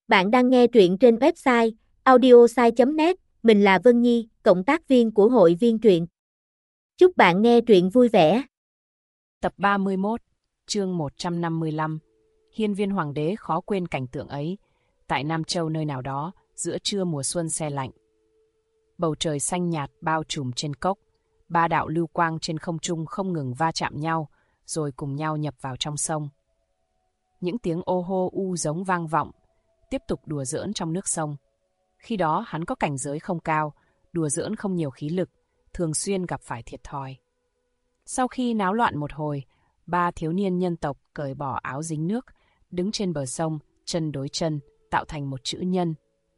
Bạn đang nghe truyện trên website audiosai.net, mình là Vân Nhi, cộng tác viên của hội viên truyện. Chúc bạn nghe truyện vui vẻ. Tập 31, chương 155. Hiên viên hoàng đế khó quên cảnh tượng ấy, tại Nam Châu nơi nào đó, giữa trưa mùa xuân se lạnh. Bầu trời xanh nhạt bao trùm trên cốc, ba đạo lưu quang trên không trung không ngừng va chạm nhau, rồi cùng nhau nhập vào trong sông. Những tiếng ô hô u giống vang vọng, tiếp tục đùa giỡn trong nước sông. Khi đó hắn có cảnh giới không cao, đùa giỡn không nhiều khí lực, thường xuyên gặp phải thiệt thòi. Sau khi náo loạn một hồi, ba thiếu niên nhân tộc cởi bỏ áo dính nước, đứng trên bờ sông, chân đối chân, tạo thành một chữ nhân.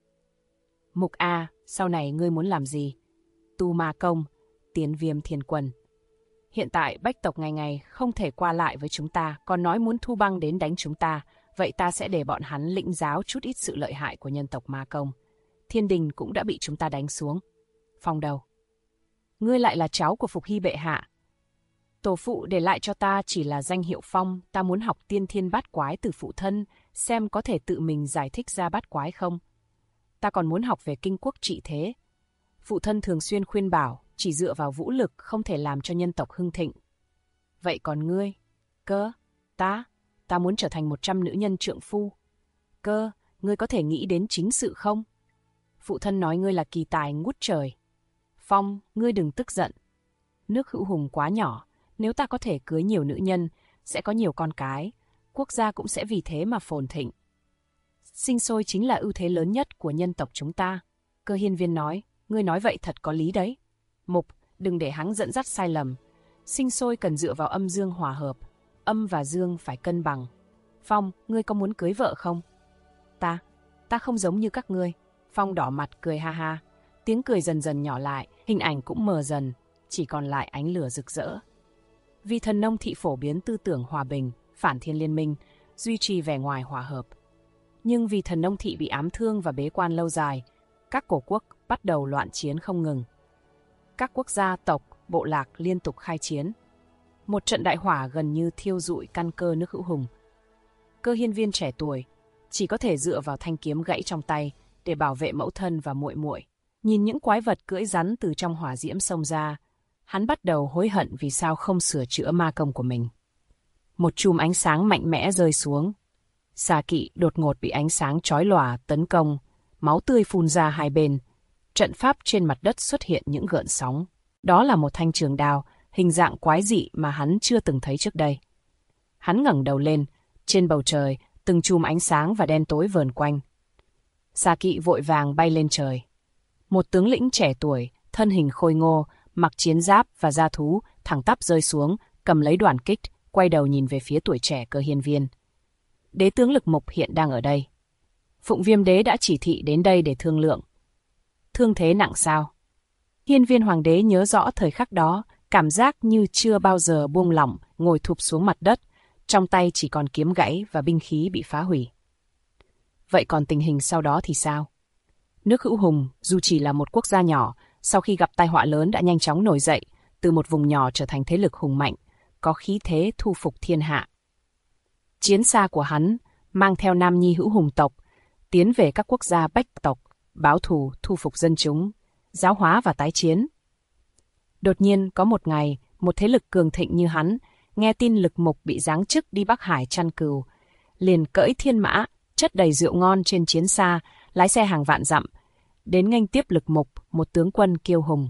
Mục A, sau này ngươi muốn làm gì? Tu Ma Công, tiến Viêm Thiên Quân. Hiện tại Bách tộc ngày ngày không thể qua lại với chúng ta, còn nói muốn thu băng đến đánh chúng ta, vậy ta sẽ để bọn hắn lĩnh giáo chút ít sự lợi hại của nhân tộc Ma Công. Thiên đình cũng đã bị chúng ta đánh xuống. Phong đầu. Ngươi lại là cháu của Phục Hy bệ hạ. Tổ phụ để lại cho ta chỉ là danh hiệu Phong, ta muốn học tiên thiên bát quái từ phụ thân, xem có thể tự mình giải thích ra bát quái không. Ta còn muốn học về kinh quốc trị thế. Phụ thân thường xuyên khuyên bảo, chỉ dựa vào vũ lực không thể làm cho nhân tộc hưng thịnh. Vậy còn ngươi? Cơ, ta muốn trở thành 100 nữ nhân trượng phu. Cơ, ngươi có thể nghĩ đến chính sự không? Phụ thân nói ngươi là kỳ tài ngút trời. Phong, ngươi đừng tức giận. Nước Hữu Hùng quá nhỏ, nếu ta có thể cưới nhiều nữ nhân, sẽ có nhiều con cái, quốc gia cũng sẽ vì thế mà phồn thịnh. Sinh sôi chính là ưu thế lớn nhất của nhân tộc chúng ta. Cơ Hiên Viên nói, ngươi nói vậy thật có lý đấy. Mục, đừng để hắn dẫn dắt sai lầm. Sinh sôi cần dựa vào âm dương hòa hợp, âm và dương phải cân bằng. Phong, ngươi có muốn cưới vợ không? Ta không giống như các ngươi. Phong đỏ mặt cười ha ha. Tiếng cười dần dần nhỏ lại, hình ảnh cũng mờ dần, chỉ còn lại ánh lửa rực rỡ. Vì thần nông thị phổ biến tư tưởng hòa bình, phản thiên liên minh, duy trì vẻ ngoài hòa hợp. Nhưng vì thần nông thị bị ám thương và bế quan lâu dài, các cổ quốc bắt đầu loạn chiến không ngừng. Các quốc gia, tộc, bộ lạc liên tục khai chiến. Một trận đại hỏa gần như thiêu rụi căn cơ nước Hữu Hùng. Cơ Hiên Viên trẻ tuổi, chỉ có thể dựa vào thanh kiếm gãy trong tay để bảo vệ mẫu thân và muội muội. Nhìn những quái vật cưỡi rắn từ trong hỏa diễm xông ra, hắn bắt đầu hối hận vì sao không sửa chữa ma công của mình. Một chùm ánh sáng mạnh mẽ rơi xuống. Xà kỵ đột ngột bị ánh sáng chói lòa tấn công, máu tươi phun ra hai bên. Trận pháp trên mặt đất xuất hiện những gợn sóng. Đó là một thanh trường đao, hình dạng quái dị mà hắn chưa từng thấy trước đây. Hắn ngẩng đầu lên, trên bầu trời, từng chùm ánh sáng và đen tối vờn quanh. Xà kỵ vội vàng bay lên trời. Một tướng lĩnh trẻ tuổi, thân hình khôi ngô, mặc chiến giáp và da thú, thẳng tắp rơi xuống, cầm lấy đoàn kích, quay đầu nhìn về phía tuổi trẻ Cơ Hiên Viên. Đế tướng Lực Mục hiện đang ở đây. Phụng Viêm đế đã chỉ thị đến đây để thương lượng. Thương thế nặng sao? Hiên Viên hoàng đế nhớ rõ thời khắc đó, cảm giác như chưa bao giờ buông lỏng, ngồi thụp xuống mặt đất, trong tay chỉ còn kiếm gãy và binh khí bị phá hủy. Vậy còn tình hình sau đó thì sao? Nước Hữu Hùng, dù chỉ là một quốc gia nhỏ, sau khi gặp tai họa lớn đã nhanh chóng nổi dậy, từ một vùng nhỏ trở thành thế lực hùng mạnh, có khí thế thu phục thiên hạ. Chiến xa của hắn mang theo Nam Nhi Hữu Hùng tộc, tiến về các quốc gia Bách tộc, báo thù, thu phục dân chúng, giáo hóa và tái chiến. Đột nhiên có một ngày, một thế lực cường thịnh như hắn, nghe tin Lực Mục bị giáng chức đi Bắc Hải chăn cừu, liền cưỡi thiên mã, chất đầy rượu ngon trên chiến xa, lái xe hàng vạn dặm, đến nghênh tiếp Lực Mục, một tướng quân kiêu hùng.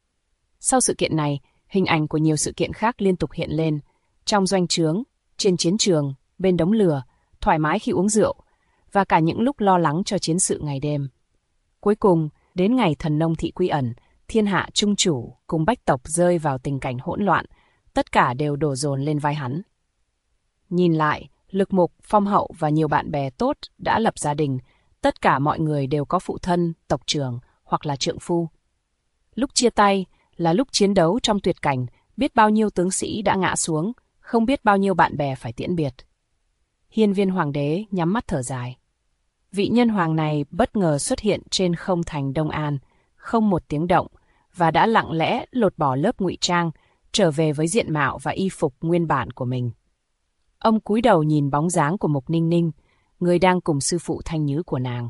Sau sự kiện này, hình ảnh của nhiều sự kiện khác liên tục hiện lên, trong doanh trướng, trên chiến trường, bên đống lửa, thoải mái khi uống rượu, và cả những lúc lo lắng cho chiến sự ngày đêm. Cuối cùng, đến ngày thần nông thị quy ẩn, thiên hạ trung chủ cùng Bách tộc rơi vào tình cảnh hỗn loạn, tất cả đều đổ dồn lên vai hắn. Nhìn lại, Lực Mục, Phong hậu và nhiều bạn bè tốt đã lập gia đình, tất cả mọi người đều có phụ thân, tộc trưởng hoặc là trượng phu. Lúc chia tay là lúc chiến đấu trong tuyệt cảnh, biết bao nhiêu tướng sĩ đã ngã xuống, không biết bao nhiêu bạn bè phải tiễn biệt. Hiên Viên hoàng đế nhắm mắt thở dài. Vị nhân hoàng này bất ngờ xuất hiện trên không thành Đông An, không một tiếng động, và đã lặng lẽ lột bỏ lớp ngụy trang, trở về với diện mạo và y phục nguyên bản của mình. Ông cúi đầu nhìn bóng dáng của Mục Ninh Ninh, người đang cùng sư phụ Thanh Nhứ của nàng.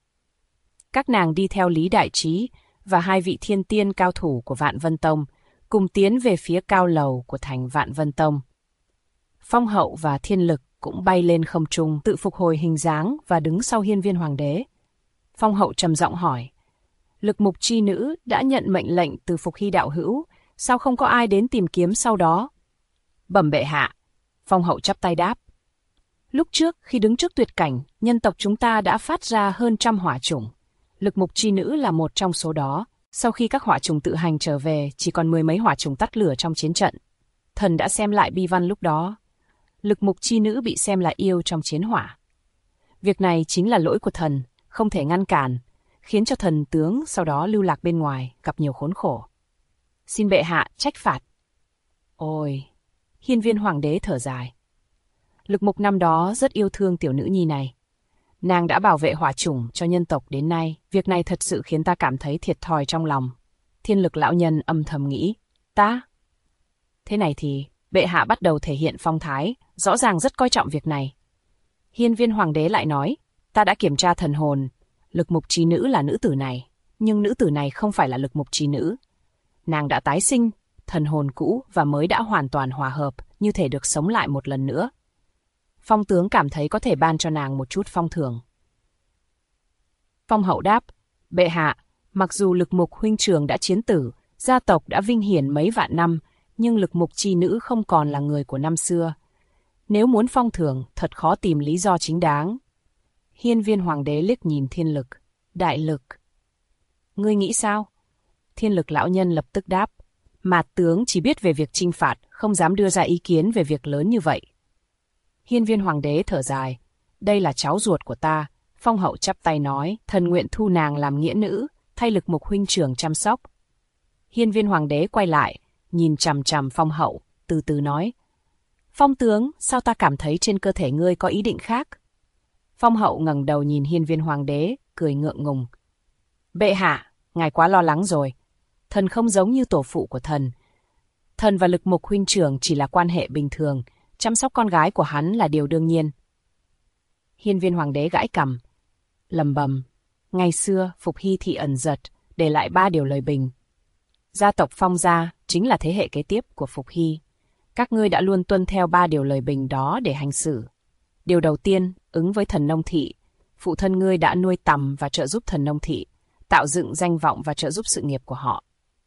Các nàng đi theo Lý Đại Trí và hai vị thiên tiên cao thủ của Vạn Vân Tông, cùng tiến về phía cao lầu của thành Vạn Vân Tông. Phong Hậu và Thiên Lực cũng bay lên không trung, tự phục hồi hình dáng và đứng sau hiên viên hoàng đế. Phong Hậu trầm giọng hỏi, Lực Mục chi nữ đã nhận mệnh lệnh từ Phục Hy đạo hữu, sao không có ai đến tìm kiếm sau đó? Bẩm bệ hạ, Phong Hậu chắp tay đáp. Lúc trước, khi đứng trước tuyệt cảnh, nhân tộc chúng ta đã phát ra hơn 100 hỏa chủng. Lực Mục chi nữ là một trong số đó. Sau khi các hỏa trùng tự hành trở về, chỉ còn 10 mấy hỏa trùng tắt lửa trong chiến trận. Thần đã xem lại bi văn lúc đó. Lực Mục chi nữ bị xem là yêu trong chiến hỏa. Việc này chính là lỗi của thần, không thể ngăn cản, khiến cho thần tướng sau đó lưu lạc bên ngoài, gặp nhiều khốn khổ. Xin bệ hạ trách phạt. Ôi, hiên viên hoàng đế thở dài. Lực Mục năm đó rất yêu thương tiểu nữ nhi này. Nàng đã bảo vệ hỏa chủng cho nhân tộc đến nay, việc này thật sự khiến ta cảm thấy thiệt thòi trong lòng. Thiên Lực lão nhân âm thầm nghĩ, ta? Thế này thì, bệ hạ bắt đầu thể hiện phong thái, rõ ràng rất coi trọng việc này. Hiên viên hoàng đế lại nói, ta đã kiểm tra thần hồn, Lực Mục chi nữ là nữ tử này, nhưng nữ tử này không phải là Lực Mục chi nữ. Nàng đã tái sinh, thần hồn cũ và mới đã hoàn toàn hòa hợp, như thể được sống lại một lần nữa. Phong tướng cảm thấy có thể ban cho nàng một chút phong thưởng. Phong Hậu đáp, bệ hạ, mặc dù Lực Mục huynh trưởng đã chiến tử, gia tộc đã vinh hiển mấy vạn năm, nhưng Lực Mục chi nữ không còn là người của năm xưa. Nếu muốn phong thưởng, thật khó tìm lý do chính đáng. Hiên viên hoàng đế liếc nhìn Thiên Lực, Đại Lực. Ngươi nghĩ sao? Thiên Lực lão nhân lập tức đáp, Mạt tướng chỉ biết về việc chinh phạt, không dám đưa ra ý kiến về việc lớn như vậy. Hiên viên hoàng đế thở dài, đây là cháu ruột của ta. Phong Hậu chắp tay nói, thần nguyện thu nàng làm nghĩa nữ, thay Lực Mục huynh trưởng chăm sóc. Hiên viên hoàng đế quay lại, nhìn chằm chằm Phong Hậu, từ từ nói, Phong tướng, sao ta cảm thấy trên cơ thể ngươi có ý định khác? Phong Hậu ngẩng đầu nhìn hiên viên hoàng đế, cười ngượng ngùng. Bệ hạ, ngài quá lo lắng rồi. Thần không giống như tổ phụ của thần. Thần và Lực Mục huynh trưởng chỉ là quan hệ bình thường, chăm sóc con gái của hắn là điều đương nhiên. Hiên viên hoàng đế gãi cằm, lầm bầm. Ngày xưa, Phục Hy thị ẩn giật, để lại 3 điều lời bình. Gia tộc Phong gia chính là thế hệ kế tiếp của Phục Hy. Các ngươi đã luôn tuân theo 3 điều lời bình đó để hành xử. Điều đầu tiên, ứng với thần nông thị. Phụ thân ngươi đã nuôi tầm và trợ giúp thần nông thị, tạo dựng danh vọng và trợ giúp sự nghiệp của họ.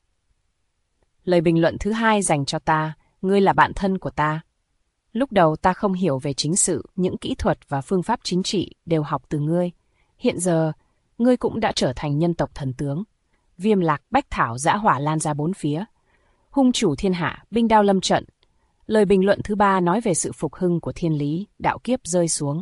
Lời bình luận thứ 2 dành cho ta, ngươi là bạn thân của ta. Lúc đầu ta không hiểu về chính sự, những kỹ thuật và phương pháp chính trị đều học từ ngươi. Hiện giờ, ngươi cũng đã trở thành nhân tộc thần tướng. Viêm lạc bách thảo dã hỏa lan ra 4 phía. Hung chủ thiên hạ, binh đao lâm trận. Lời bình luận thứ 3 nói về sự phục hưng của thiên lý, đạo kiếp rơi xuống.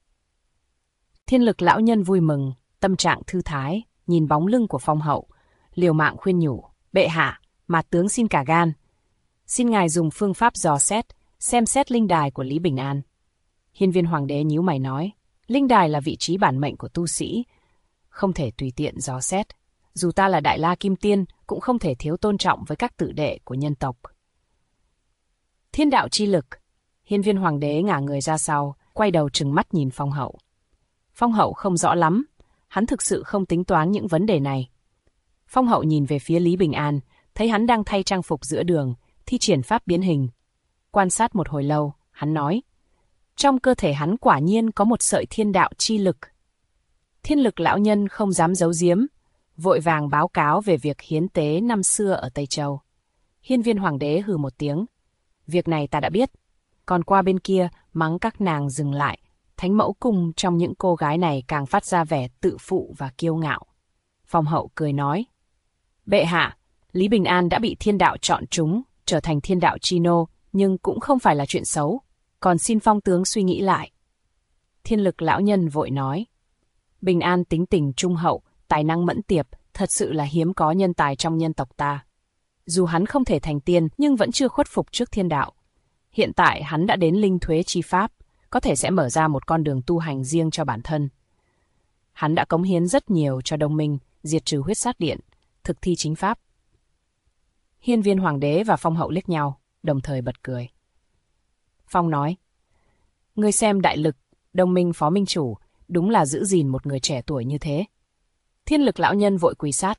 Thiên Lực lão nhân vui mừng, tâm trạng thư thái, nhìn bóng lưng của Phong Hậu, liều mạng khuyên nhủ, bệ hạ, Mạt tướng xin cả gan. Xin ngài dùng phương pháp dò xét, xem xét linh đài của Lý Bình An. Hiên viên hoàng đế nhíu mày nói, linh đài là vị trí bản mệnh của tu sĩ, không thể tùy tiện dò xét. Dù ta là Đại La Kim Tiên, cũng không thể thiếu tôn trọng với các tử đệ của nhân tộc. Thiên đạo chi lực. Hiên viên hoàng đế ngả người ra sau, quay đầu trừng mắt nhìn Phong Hậu. Phong Hậu không rõ lắm, hắn thực sự không tính toán những vấn đề này. Phong Hậu nhìn về phía Lý Bình An, thấy hắn đang thay trang phục giữa đường, thi triển pháp biến hình. Quan sát một hồi lâu, hắn nói, trong cơ thể hắn quả nhiên có một sợi thiên đạo chi lực. Thiên Lực lão nhân không dám giấu giếm, vội vàng báo cáo về việc hiến tế năm xưa ở Tây Châu. Hiên viên hoàng đế hừ một tiếng, việc này ta đã biết. Còn qua bên kia, mắng các nàng dừng lại. Thánh mẫu cung trong những cô gái này càng phát ra vẻ tự phụ và kiêu ngạo. Phong Hậu cười nói, bệ hạ, Lý Bình An đã bị thiên đạo chọn chúng, trở thành thiên đạo chi nô, nhưng cũng không phải là chuyện xấu. Còn xin Phong tướng suy nghĩ lại. Thiên Lực lão nhân vội nói, Bình An tính tình trung hậu, tài năng mẫn tiệp, thật sự là hiếm có nhân tài trong nhân tộc ta. Dù hắn không thể thành tiên, nhưng vẫn chưa khuất phục trước thiên đạo. Hiện tại hắn đã đến linh thuế chi pháp, có thể sẽ mở ra một con đường tu hành riêng cho bản thân. Hắn đã cống hiến rất nhiều cho đồng minh, diệt trừ huyết sát điện, thực thi chính pháp. Hiên viên hoàng đế và Phong Hậu liếc nhau, đồng thời bật cười. Phong nói, ngươi xem Đại Lực, Đông Minh phó minh chủ, đúng là giữ gìn một người trẻ tuổi như thế. Thiên Lực lão nhân vội quỳ sát.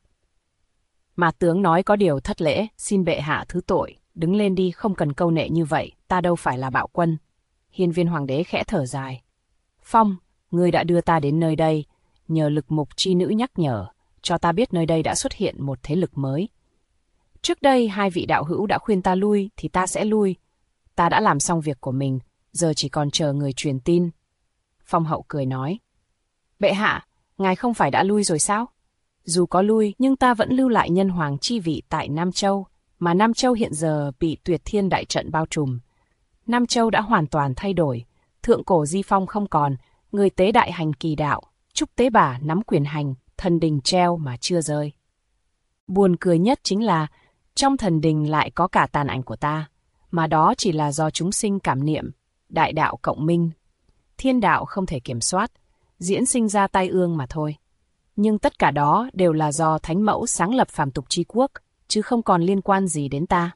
Mà tướng nói có điều thất lễ, xin bệ hạ thứ tội, đứng lên đi, không cần câu nệ như vậy, ta đâu phải là bạo quân. Hiên Viên hoàng đế khẽ thở dài. Phong, ngươi đã đưa ta đến nơi đây, nhờ Lực Mục chi nữ nhắc nhở, cho ta biết nơi đây đã xuất hiện một thế lực mới. Trước đây hai vị đạo hữu đã khuyên ta lui thì ta sẽ lui. Ta đã làm xong việc của mình, giờ chỉ còn chờ người truyền tin. Phong hậu cười nói. Bệ hạ, ngài không phải đã lui rồi sao? Dù có lui, nhưng ta vẫn lưu lại nhân hoàng chi vị tại Nam Châu, mà Nam Châu hiện giờ bị Tuyệt Thiên đại trận bao trùm. Nam Châu đã hoàn toàn thay đổi, thượng cổ di phong không còn, người tế đại hành kỳ đạo, Trúc Tế Bà nắm quyền hành, thần đình treo mà chưa rơi. Buồn cười nhất chính là, trong thần đình lại có cả tàn ảnh của ta, mà đó chỉ là do chúng sinh cảm niệm, đại đạo cộng minh. Thiên đạo không thể kiểm soát, diễn sinh ra tai ương mà thôi. Nhưng tất cả đó đều là do Thánh Mẫu sáng lập phàm tục chi quốc, chứ không còn liên quan gì đến ta.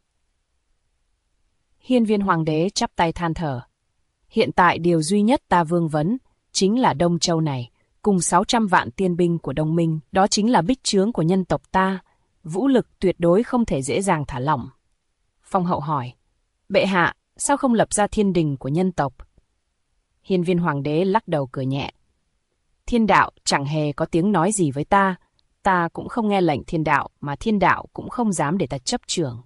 Hiên Viên hoàng đế chắp tay than thở. Hiện tại điều duy nhất ta vương vấn, chính là Đông Châu này, cùng 600 vạn tiên binh của Đông Minh, đó chính là bích trướng của nhân tộc ta, vũ lực tuyệt đối không thể dễ dàng thả lỏng. Phong hậu hỏi, bệ hạ, sao không lập ra thiên đình của nhân tộc? Hiên Viên hoàng đế lắc đầu cười nhẹ. Thiên đạo chẳng hề có tiếng nói gì với ta cũng không nghe lệnh thiên đạo, mà thiên đạo cũng không dám để ta chấp chưởng.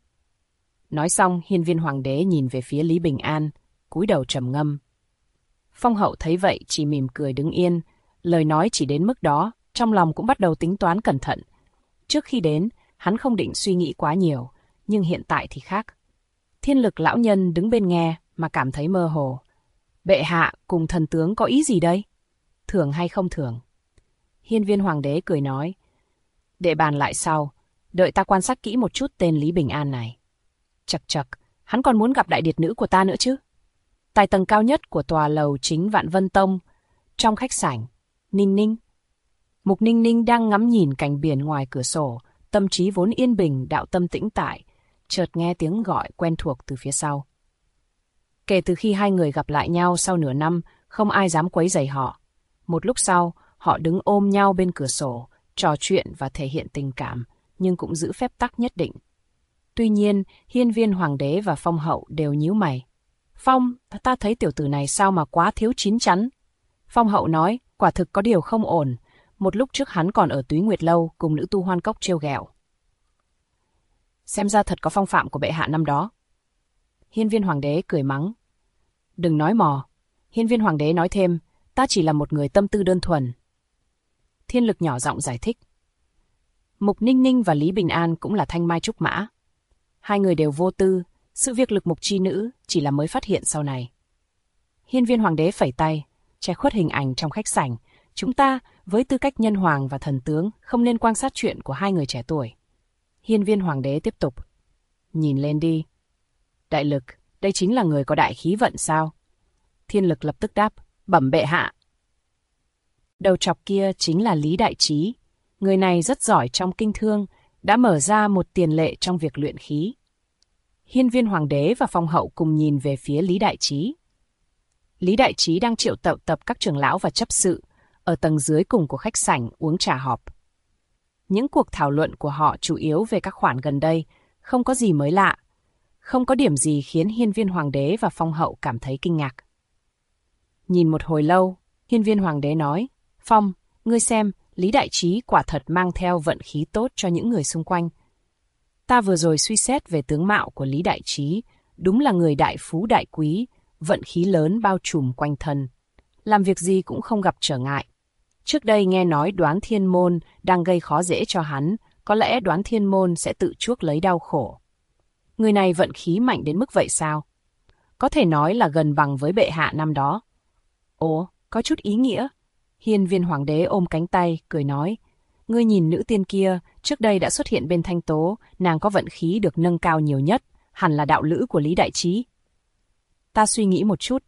Nói xong, Hiên Viên hoàng đế nhìn về phía Lý Bình An, cúi đầu trầm ngâm. Phong hậu thấy vậy chỉ mỉm cười đứng yên, lời nói chỉ đến mức đó, trong lòng cũng bắt đầu tính toán cẩn thận. Trước khi đến, hắn không định suy nghĩ quá nhiều, nhưng hiện tại thì khác. Thiên Lực lão nhân đứng bên nghe mà cảm thấy mơ hồ. Bệ hạ cùng thần tướng có ý gì đây? Thưởng hay không thưởng? Hiên Viên hoàng đế cười nói. Để bàn lại sau, đợi ta quan sát kỹ một chút tên Lý Bình An này. Chậc chậc, hắn còn muốn gặp đại điệt nữ của ta nữa chứ? Tại tầng cao nhất của tòa lầu chính Vạn Vân Tông, trong khách sảnh, Ninh Ninh. Mục Ninh Ninh đang ngắm nhìn cảnh biển ngoài cửa sổ, tâm trí vốn yên bình, đạo tâm tĩnh tại, chợt nghe tiếng gọi quen thuộc từ phía sau. Kể từ khi hai người gặp lại nhau sau nửa năm, không ai dám quấy rầy họ. Một lúc sau, họ đứng ôm nhau bên cửa sổ, trò chuyện và thể hiện tình cảm, nhưng cũng giữ phép tắc nhất định. Tuy nhiên, Hiên Viên hoàng đế và Phong hậu đều nhíu mày. Phong, ta thấy tiểu tử này sao mà quá thiếu chín chắn. Phong hậu nói, quả thực có điều không ổn. Một lúc trước hắn còn ở Túy Nguyệt Lâu cùng nữ tu Hoan Cốc trêu ghẹo. Xem ra thật có phong phạm của bệ hạ năm đó. Hiên Viên hoàng đế cười mắng. Đừng nói mò. Hiên Viên hoàng đế nói thêm, ta chỉ là một người tâm tư đơn thuần. Thiên Lực nhỏ giọng giải thích. Mục Ninh Ninh và Lý Bình An cũng là thanh mai trúc mã. Hai người đều vô tư, sự việc Lực Mục chi nữ chỉ là mới phát hiện sau này. Hiên Viên hoàng đế phẩy tay, che khuất hình ảnh trong khách sảnh. Chúng ta, với tư cách nhân hoàng và thần tướng, không nên quan sát chuyện của hai người trẻ tuổi. Hiên Viên hoàng đế tiếp tục. Nhìn lên đi. Đại Lực, đây chính là người có đại khí vận sao? Thiên Lực lập tức đáp, bẩm bệ hạ. Đầu trọc kia chính là Lý Đại Trí. Người này rất giỏi trong kinh thương, đã mở ra một tiền lệ trong việc luyện khí. Hiên Viên hoàng đế và Phong hậu cùng nhìn về phía Lý Đại Trí. Lý Đại Trí đang triệu tập các trưởng lão và chấp sự ở tầng dưới cùng của khách sảnh uống trà họp. Những cuộc thảo luận của họ chủ yếu về các khoản gần đây, không có gì mới lạ, không có điểm gì khiến Hiên Viên hoàng đế và Phong hậu cảm thấy kinh ngạc. Nhìn một hồi lâu, Hiên Viên hoàng đế nói, Phong, ngươi xem, Lý Đại Trí quả thật mang theo vận khí tốt cho những người xung quanh. Ta vừa rồi suy xét về tướng mạo của Lý Đại Trí, đúng là người đại phú đại quý, vận khí lớn bao trùm quanh thân. Làm việc gì cũng không gặp trở ngại. Trước đây nghe nói Đoán Thiên Môn đang gây khó dễ cho hắn, có lẽ Đoán Thiên Môn sẽ tự chuốc lấy đau khổ. Người này vận khí mạnh đến mức vậy sao? Có thể nói là gần bằng với bệ hạ năm đó. Ồ, có chút ý nghĩa. Hiên Viên hoàng đế ôm cánh tay, cười nói. Ngươi nhìn nữ tiên kia, trước đây đã xuất hiện bên Thanh Tố, nàng có vận khí được nâng cao nhiều nhất, hẳn là đạo lữ của Lý Đại Trí. Ta suy nghĩ một chút.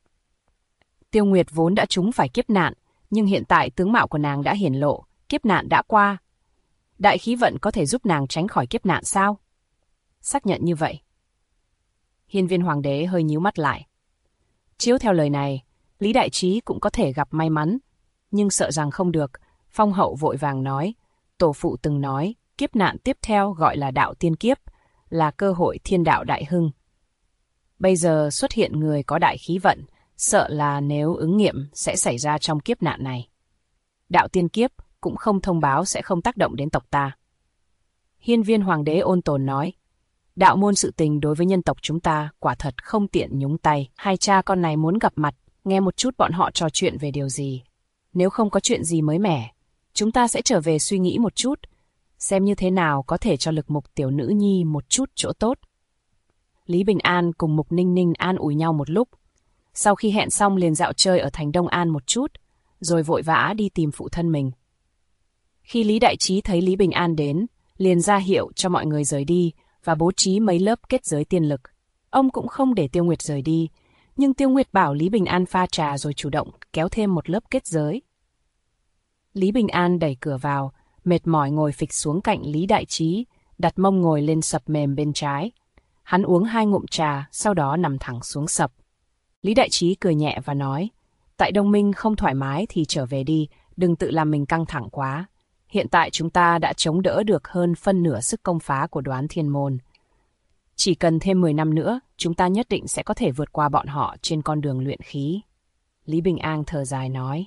Tiêu Nguyệt vốn đã trúng phải kiếp nạn, nhưng hiện tại tướng mạo của nàng đã hiển lộ, kiếp nạn đã qua. Đại khí vận có thể giúp nàng tránh khỏi kiếp nạn sao? Xác nhận như vậy. Hiên Viên hoàng đế hơi nhíu mắt lại. Chiếu theo lời này, Lý Đại Trí cũng có thể gặp may mắn, nhưng sợ rằng không được. Phong Hậu vội vàng nói, tổ phụ từng nói, kiếp nạn tiếp theo gọi là đạo tiên kiếp, là cơ hội thiên đạo đại hưng. Bây giờ xuất hiện người có đại khí vận, sợ là nếu ứng nghiệm sẽ xảy ra trong kiếp nạn này. Đạo tiên kiếp cũng không thông báo sẽ không tác động đến tộc ta. Hiên Viên Hoàng đế ôn tồn nói, đạo môn sự tình đối với nhân tộc chúng ta quả thật không tiện nhúng tay. Hai cha con này muốn gặp mặt, nghe một chút bọn họ trò chuyện về điều gì. Nếu không có chuyện gì mới mẻ, chúng ta sẽ trở về suy nghĩ một chút, xem như thế nào có thể cho Lực Mục tiểu nữ nhi một chút chỗ tốt. Lý Bình An cùng Mục Ninh Ninh an ủi nhau một lúc. Sau khi hẹn xong liền dạo chơi ở thành Đông An một chút, rồi vội vã đi tìm phụ thân mình. Khi Lý Đại Trí thấy Lý Bình An đến, liền ra hiệu cho mọi người rời đi và bố trí mấy lớp kết giới tiên lực. Ông cũng không để Tiêu Nguyệt rời đi, nhưng Tiêu Nguyệt bảo Lý Bình An pha trà rồi chủ động kéo thêm một lớp kết giới. Lý Bình An đẩy cửa vào, mệt mỏi ngồi phịch xuống cạnh Lý Đại Trí, đặt mông ngồi lên sập mềm bên trái. Hắn uống 2 ngụm trà, sau đó nằm thẳng xuống sập. Lý Đại Trí cười nhẹ và nói, tại Đông Minh không thoải mái thì trở về đi, đừng tự làm mình căng thẳng quá. Hiện tại chúng ta đã chống đỡ được hơn phân nửa sức công phá của Đoán Thiên Môn. Chỉ cần thêm 10 năm nữa, chúng ta nhất định sẽ có thể vượt qua bọn họ trên con đường luyện khí. Lý Bình An thở dài nói.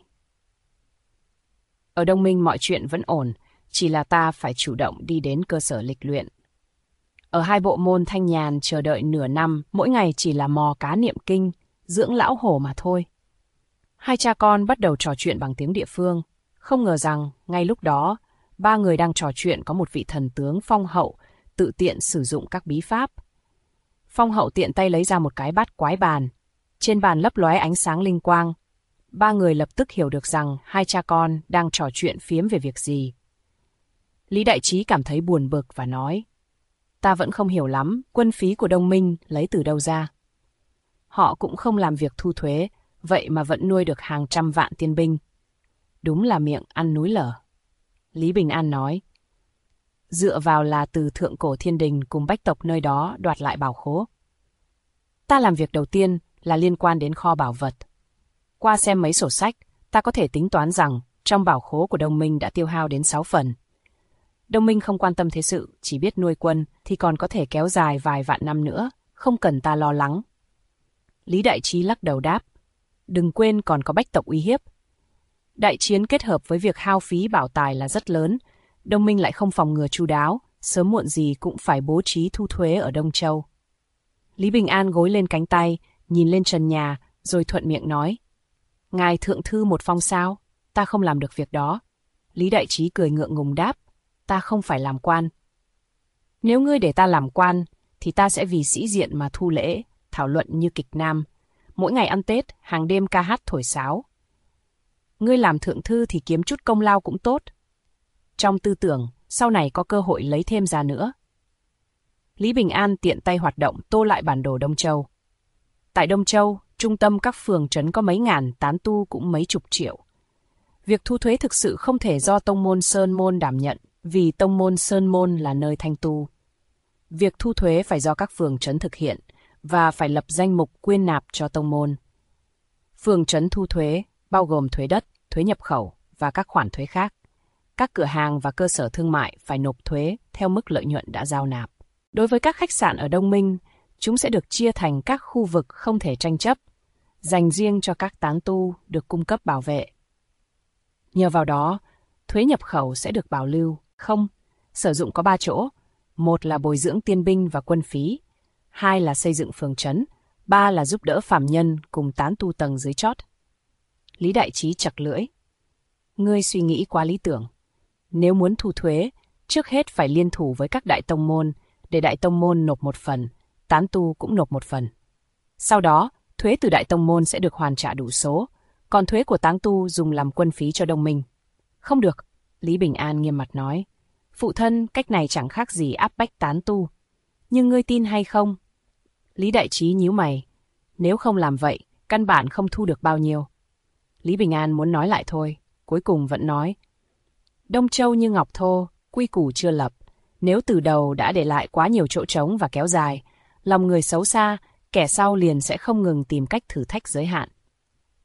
Ở Đông Minh mọi chuyện vẫn ổn, chỉ là ta phải chủ động đi đến cơ sở lịch luyện. Ở hai bộ môn thanh nhàn chờ đợi nửa năm, mỗi ngày chỉ là mò cá niệm kinh, dưỡng lão hổ mà thôi. Hai cha con bắt đầu trò chuyện bằng tiếng địa phương. Không ngờ rằng, ngay lúc đó, 3 người đang trò chuyện có một vị thần tướng Phong Hậu tự tiện sử dụng các bí pháp. Phong Hậu tiện tay lấy ra một cái bát quái bàn. Trên bàn lấp lóe ánh sáng linh quang. 3 người lập tức hiểu được rằng hai cha con đang trò chuyện phiếm về việc gì. Lý Đại Trí cảm thấy buồn bực và nói, ta vẫn không hiểu lắm, quân phí của Đông Minh lấy từ đâu ra. Họ cũng không làm việc thu thuế, vậy mà vẫn nuôi được hàng trăm vạn tiên binh. Đúng là miệng ăn núi lở. Lý Bình An nói, dựa vào là từ thượng cổ thiên đình cùng bách tộc nơi đó đoạt lại bảo khố. Ta làm việc đầu tiên là liên quan đến kho bảo vật. Qua xem mấy sổ sách, ta có thể tính toán rằng trong bảo khố của Đông Minh đã tiêu hao đến 6 phần. Đông Minh không quan tâm thế sự, chỉ biết nuôi quân thì còn có thể kéo dài vài vạn năm nữa, không cần ta lo lắng. Lý Đại Trí lắc đầu đáp, đừng quên còn có bách tộc uy hiếp. Đại chiến kết hợp với việc hao phí bảo tài là rất lớn, Đông Minh lại không phòng ngừa chu đáo, sớm muộn gì cũng phải bố trí thu thuế ở Đông Châu. Lý Bình An gối lên cánh tay, nhìn lên trần nhà, rồi thuận miệng nói, ngài thượng thư một phong sao, ta không làm được việc đó. Lý Đại Trí cười ngượng ngùng đáp, ta không phải làm quan. Nếu ngươi để ta làm quan, thì ta sẽ vì sĩ diện mà thu lễ, thảo luận như kịch nam. Mỗi ngày ăn Tết, hàng đêm ca hát thổi sáo. Ngươi làm thượng thư thì kiếm chút công lao cũng tốt. Trong tư tưởng, sau này có cơ hội lấy thêm ra nữa. Lý Bình An tiện tay hoạt động tô lại bản đồ Đông Châu. Tại Đông Châu, trung tâm các phường trấn có mấy ngàn, tán tu cũng mấy chục triệu. Việc thu thuế thực sự không thể do tông môn Sơn Môn đảm nhận, vì tông môn Sơn Môn là nơi thanh tu. Việc thu thuế phải do các phường trấn thực hiện, và phải lập danh mục quyên nạp cho tông môn. Phường trấn thu thuế, bao gồm thuế đất, thuế nhập khẩu và các khoản thuế khác. Các cửa hàng và cơ sở thương mại phải nộp thuế theo mức lợi nhuận đã giao nạp. Đối với các khách sạn ở Đông Minh, chúng sẽ được chia thành các khu vực không thể tranh chấp, dành riêng cho các tán tu được cung cấp bảo vệ. Nhờ vào đó, thuế nhập khẩu sẽ được bảo lưu, không, sử dụng có 3 chỗ. 1 là bồi dưỡng tiên binh và quân phí, 2 là xây dựng phường trấn, 3 là giúp đỡ phàm nhân cùng tán tu tầng dưới chót. Lý Đại Trí chặt lưỡi. Ngươi suy nghĩ quá lý tưởng. Nếu muốn thu thuế, trước hết phải liên thủ với các đại tông môn, để đại tông môn nộp một phần, tán tu cũng nộp một phần. Sau đó, thuế từ đại tông môn sẽ được hoàn trả đủ số, còn thuế của tán tu dùng làm quân phí cho Đông Minh. Không được, Lý Bình An nghiêm mặt nói. Phụ thân, cách này chẳng khác gì áp bách tán tu. Nhưng ngươi tin hay không? Lý Đại Trí nhíu mày. Nếu không làm vậy, căn bản không thu được bao nhiêu. Lý Bình An muốn nói lại thôi, cuối cùng vẫn nói. Đông Châu như ngọc thô, quy củ chưa lập. Nếu từ đầu đã để lại quá nhiều chỗ trống và kéo dài, lòng người xấu xa, kẻ sau liền sẽ không ngừng tìm cách thử thách giới hạn.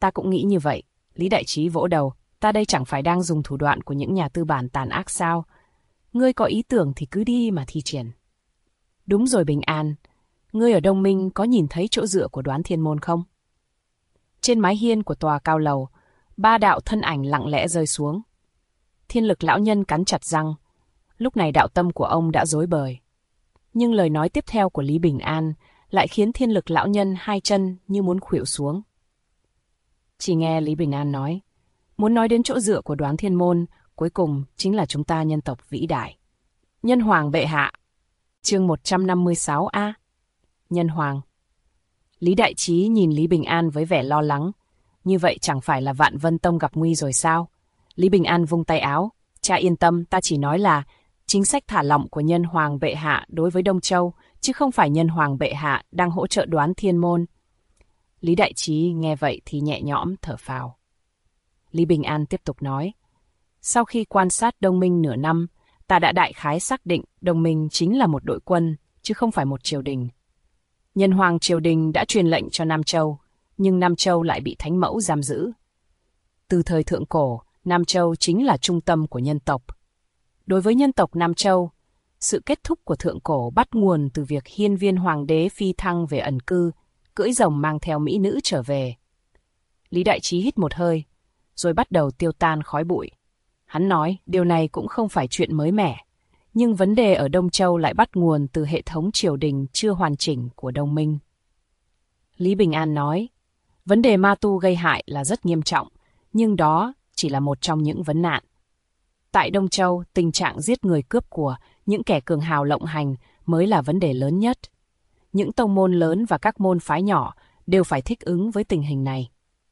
ta cũng nghĩ như vậy. Lý Đại Trí vỗ đầu, ta đây chẳng phải đang dùng thủ đoạn của những nhà tư bản tàn ác sao? Ngươi có ý tưởng thì cứ đi mà thi triển. Đúng rồi Bình An, ngươi ở Đông Minh có nhìn thấy chỗ dựa của Đoán Thiên Môn không? Trên mái hiên của tòa cao lầu, 3 đạo thân ảnh lặng lẽ rơi xuống. Thiên Lực lão nhân cắn chặt răng, lúc này đạo tâm của ông đã rối bời. Nhưng lời nói tiếp theo của Lý Bình An lại khiến Thiên Lực lão nhân hai chân như muốn khuỵu xuống. Chỉ nghe Lý Bình An nói, muốn nói đến chỗ dựa của Đoán Thiên Môn, cuối cùng chính là chúng ta nhân tộc vĩ đại. Nhân Hoàng bệ hạ. Chương 156A. Nhân Hoàng. Lý Đại Trí nhìn Lý Bình An với vẻ lo lắng. Như vậy chẳng phải là Vạn Vân Tông gặp nguy rồi sao? Lý Bình An vung tay áo. Cha yên tâm, ta chỉ nói là chính sách thả lỏng của Nhân Hoàng bệ hạ đối với Đông Châu, chứ không phải Nhân Hoàng bệ hạ đang hỗ trợ Đoán Thiên Môn. Lý Đại Trí nghe vậy thì nhẹ nhõm thở phào. Lý Bình An tiếp tục nói. Sau khi quan sát Đông Minh nửa năm, ta đã đại khái xác định Đông Minh chính là một đội quân, chứ không phải một triều đình. Nhân Hoàng triều đình đã truyền lệnh cho Nam Châu, nhưng Nam Châu lại bị Thánh Mẫu giam giữ. Từ thời thượng cổ, Nam Châu chính là trung tâm của nhân tộc. Đối với nhân tộc Nam Châu, sự kết thúc của thượng cổ bắt nguồn từ việc Hiên Viên Hoàng đế phi thăng về ẩn cư, cưỡi rồng mang theo mỹ nữ trở về. Lý Đại Trí hít một hơi, rồi bắt đầu tiêu tan khói bụi. Hắn nói điều này cũng không phải chuyện mới mẻ, nhưng vấn đề ở Đông Châu lại bắt nguồn từ hệ thống triều đình chưa hoàn chỉnh của Đông Minh. Lý Bình An nói, vấn đề ma tu gây hại là rất nghiêm trọng, nhưng đó chỉ là một trong những vấn nạn. Tại Đông Châu, tình trạng giết người cướp của, những kẻ cường hào lộng hành mới là vấn đề lớn nhất. Những tông môn lớn và các môn phái nhỏ đều phải thích ứng với tình hình này.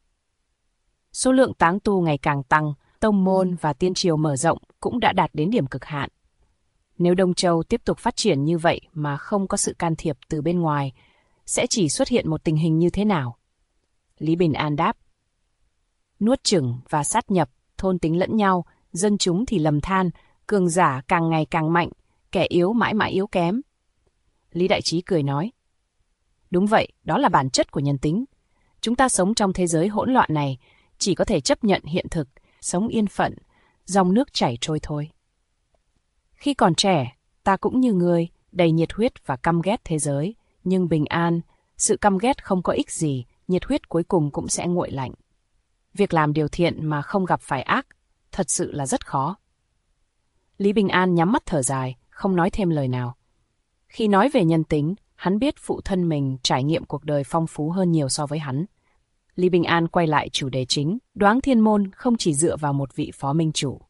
Số lượng tán tu ngày càng tăng, tông môn và tiên triều mở rộng cũng đã đạt đến điểm cực hạn. Nếu Đông Châu tiếp tục phát triển như vậy mà không có sự can thiệp từ bên ngoài, sẽ chỉ xuất hiện một tình hình như thế nào? Lý Bình An đáp. Nuốt chửng và sát nhập, thôn tính lẫn nhau, dân chúng thì lầm than, cường giả càng ngày càng mạnh, kẻ yếu mãi mãi yếu kém. Lý Đại Trí cười nói. Đúng vậy, đó là bản chất của nhân tính. Chúng ta sống trong thế giới hỗn loạn này, chỉ có thể chấp nhận hiện thực, sống yên phận, dòng nước chảy trôi thôi. Khi còn trẻ, ta cũng như ngươi, đầy nhiệt huyết và căm ghét thế giới. Nhưng Bình An, sự căm ghét không có ích gì, nhiệt huyết cuối cùng cũng sẽ nguội lạnh. Việc làm điều thiện mà không gặp phải ác, thật sự là rất khó. Lý Bình An nhắm mắt thở dài, không nói thêm lời nào. Khi nói về nhân tính, hắn biết phụ thân mình trải nghiệm cuộc đời phong phú hơn nhiều so với hắn. Lý Bình An quay lại chủ đề chính, Đoán Thiên Môn không chỉ dựa vào một vị phó minh chủ.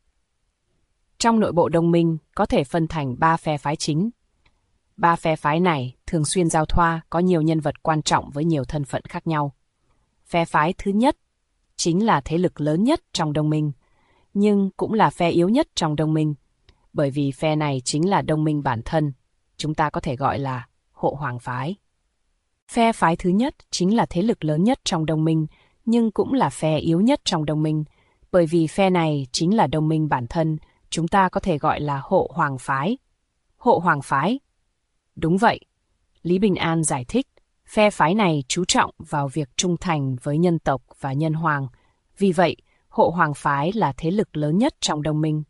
Trong nội bộ Đông Minh có thể phân thành 3 phe phái chính. 3 phe phái này thường xuyên giao thoa, có nhiều nhân vật quan trọng với nhiều thân phận khác nhau. Phe phái thứ nhất chính là thế lực lớn nhất trong Đông Minh, nhưng cũng là phe yếu nhất trong Đông Minh, bởi vì phe này chính là Đông Minh bản thân, chúng ta có thể gọi là Hộ Hoàng phái. Phe phái thứ nhất chính là thế lực lớn nhất trong Đông Minh, nhưng cũng là phe yếu nhất trong Đông Minh, bởi vì phe này chính là Đông Minh bản thân, chúng ta có thể gọi là Hộ Hoàng phái. Hộ Hoàng phái? Đúng vậy. Lý Bình An giải thích, phe phái này chú trọng vào việc trung thành với nhân tộc và nhân hoàng, vì vậy Hộ Hoàng phái là thế lực lớn nhất trong Đông Minh.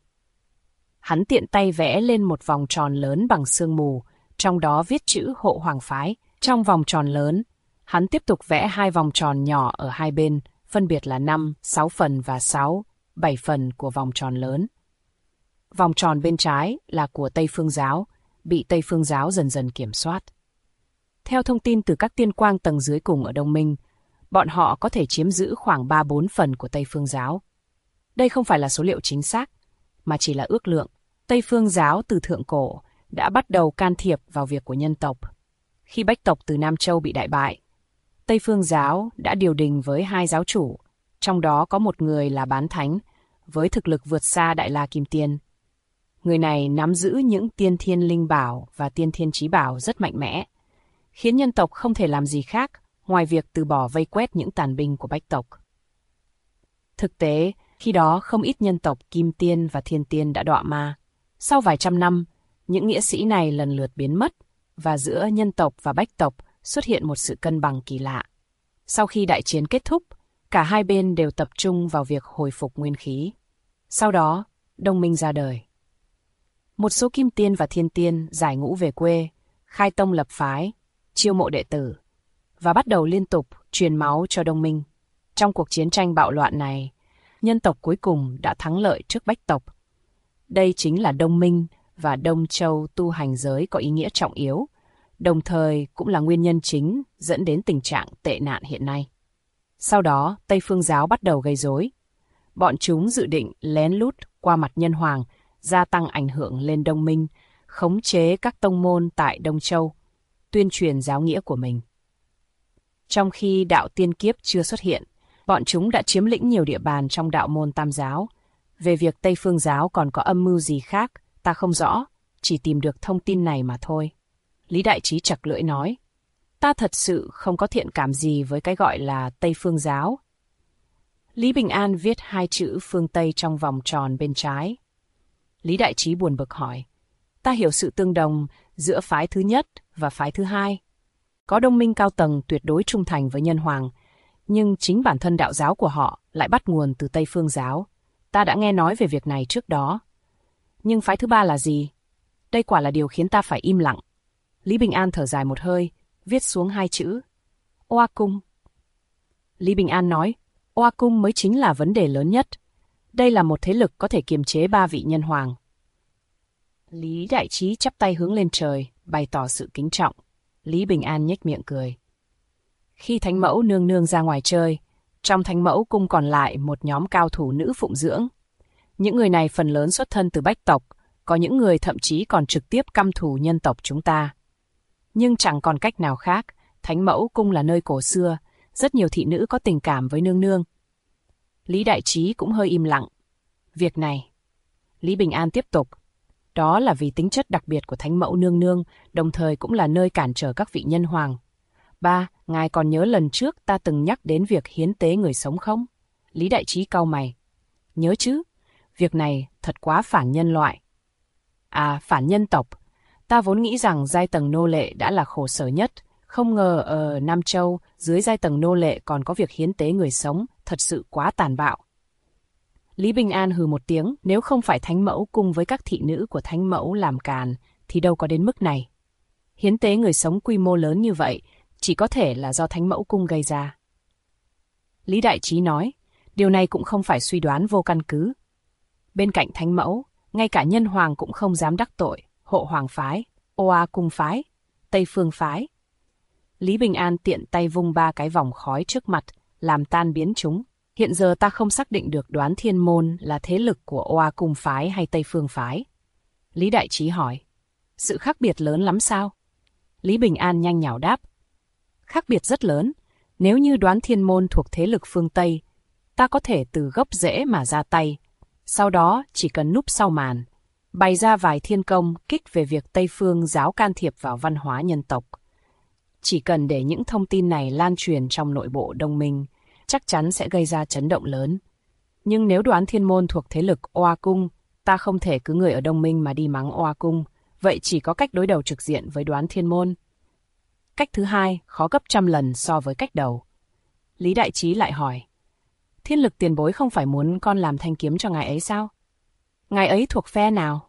Hắn tiện tay vẽ lên một vòng tròn lớn bằng sương mù, trong đó viết chữ Hộ Hoàng phái. Trong vòng tròn lớn, hắn tiếp tục vẽ 2 vòng tròn nhỏ ở hai bên, phân biệt là 5, 6 phần và 6, 7 phần của vòng tròn lớn. Vòng tròn bên trái là của Tây Phương giáo, bị Tây Phương giáo dần dần kiểm soát. Theo thông tin từ các tiên quang tầng dưới cùng ở Đông Minh, bọn họ có thể chiếm giữ khoảng 3-4 phần của Tây Phương giáo. Đây không phải là số liệu chính xác, mà chỉ là ước lượng. Tây Phương giáo từ thượng cổ đã bắt đầu can thiệp vào việc của nhân tộc. Khi Bách tộc từ Nam Châu bị đại bại, Tây Phương giáo đã điều đình với 2 giáo chủ, trong đó có một người là Bán Thánh, với thực lực vượt xa Đại La Kim Tiên. Người này nắm giữ những tiên thiên linh bảo và tiên thiên chí bảo rất mạnh mẽ, khiến nhân tộc không thể làm gì khác ngoài việc từ bỏ vây quét những tàn binh của Bách tộc. Thực tế, khi đó không ít nhân tộc Kim Tiên và Thiên Tiên đã đọa ma. Sau vài trăm năm, những nghĩa sĩ này lần lượt biến mất, và giữa nhân tộc và Bách tộc xuất hiện một sự cân bằng kỳ lạ. Sau khi đại chiến kết thúc, Cả hai bên đều tập trung vào việc hồi phục nguyên khí. Sau đó, Đông Minh ra đời. Một số kim tiên và thiên tiên giải ngũ về quê, khai tông lập phái, chiêu mộ đệ tử, và bắt đầu liên tục truyền máu cho Đông Minh. Trong cuộc chiến tranh bạo loạn này, nhân tộc cuối cùng đã thắng lợi trước Bách tộc. Đây chính là Đông Minh và Đông Châu tu hành giới có ý nghĩa trọng yếu, đồng thời cũng là nguyên nhân chính dẫn đến tình trạng tệ nạn hiện nay. Sau đó, Tây Phương giáo bắt đầu gây rối. Bọn chúng dự định lén lút qua mặt Nhân Hoàng, gia tăng ảnh hưởng lên Đông Minh, khống chế các tông môn tại Đông Châu, tuyên truyền giáo nghĩa của mình. Trong khi đạo tiên kiếp chưa xuất hiện, bọn chúng đã chiếm lĩnh nhiều địa bàn trong đạo môn Tam giáo. Về việc Tây Phương giáo còn có âm mưu gì khác, ta không rõ, chỉ tìm được thông tin này mà thôi. Lý Đại Trí chặt lưỡi nói, ta thật sự không có thiện cảm gì với cái gọi là Tây Phương giáo. Lý Bình An viết hai chữ phương Tây trong vòng tròn bên trái. Lý Đại Trí buồn bực hỏi, ta hiểu sự tương đồng giữa phái thứ nhất và phái thứ hai. Có Đông Minh cao tầng tuyệt đối trung thành với Nhân Hoàng, nhưng chính bản thân đạo giáo của họ lại bắt nguồn từ Tây Phương giáo. Ta đã nghe nói về việc này trước đó. Nhưng phái thứ ba là gì? Đây quả là điều khiến ta phải im lặng. Lý Bình An thở dài một hơi, viết xuống hai chữ, Oa Cung. Lý Bình An nói, Oa Cung mới chính là vấn đề lớn nhất. Đây là một thế lực có thể kiềm chế ba vị Nhân Hoàng. Lý Đại Trí chắp tay hướng lên trời, bày tỏ sự kính trọng. Lý Bình An nhếch miệng cười. Khi Thánh Mẫu nương nương ra ngoài chơi, trong Thánh Mẫu cung còn lại một nhóm cao thủ nữ phụng dưỡng. Những người này phần lớn xuất thân từ Bách tộc, có những người thậm chí còn trực tiếp căm thù nhân tộc chúng ta. Nhưng chẳng còn cách nào khác, Thánh Mẫu cung là nơi cổ xưa, rất nhiều thị nữ có tình cảm với nương nương. Lý Đại Trí cũng hơi im lặng. Việc này, Lý Bình An tiếp tục, đó là vì tính chất đặc biệt của Thánh Mẫu nương nương, đồng thời cũng là nơi cản trở các vị Nhân Hoàng. Ba, ngài còn nhớ lần trước ta từng nhắc đến việc hiến tế người sống không? Lý Đại Trí cau mày. Nhớ chứ, việc này thật quá phản nhân loại. À, phản nhân tộc. Ta vốn nghĩ rằng giai tầng nô lệ đã là khổ sở nhất, không ngờ ở Nam Châu, dưới giai tầng nô lệ còn có việc hiến tế người sống, thật sự quá tàn bạo. Lý Bình An hừ một tiếng, nếu không phải Thánh Mẫu cung với các thị nữ của Thánh Mẫu làm càn, thì đâu có đến mức này. Hiến tế người sống quy mô lớn như vậy, chỉ có thể là do Thánh Mẫu cung gây ra. Lý Đại Trí nói, điều này cũng không phải suy đoán vô căn cứ. Bên cạnh Thánh Mẫu, ngay cả Nhân Hoàng cũng không dám đắc tội, Hộ Hoàng phái, Oa cung phái, Tây Phương phái. Lý Bình An tiện tay vung ba cái vòng khói trước mặt, làm tan biến chúng. Hiện giờ ta không xác định được Đoán Thiên môn là thế lực của Oa cung phái hay Tây Phương phái. Lý Đại Trí hỏi, sự khác biệt lớn lắm sao? Lý Bình An nhanh nhảu đáp, khác biệt rất lớn. Nếu như Đoán Thiên môn thuộc thế lực phương Tây, ta có thể từ gốc rễ mà ra tay. Sau đó chỉ cần núp sau màn, bày ra vài thiên công kích về việc Tây Phương giáo can thiệp vào văn hóa nhân tộc. Chỉ cần để những thông tin này lan truyền trong nội bộ Đông Minh, chắc chắn sẽ gây ra chấn động lớn. Nhưng nếu Đoán Thiên môn thuộc thế lực Oa cung, ta không thể cứ người ở Đông Minh mà đi mắng Oa cung, vậy chỉ có cách đối đầu trực diện với Đoán Thiên môn. Cách thứ hai khó gấp trăm lần so với cách đầu. Lý Đại Trí lại hỏi, Thiên Lực tiền bối không phải muốn con làm thanh kiếm cho ngài ấy sao? Ngài ấy thuộc phe nào?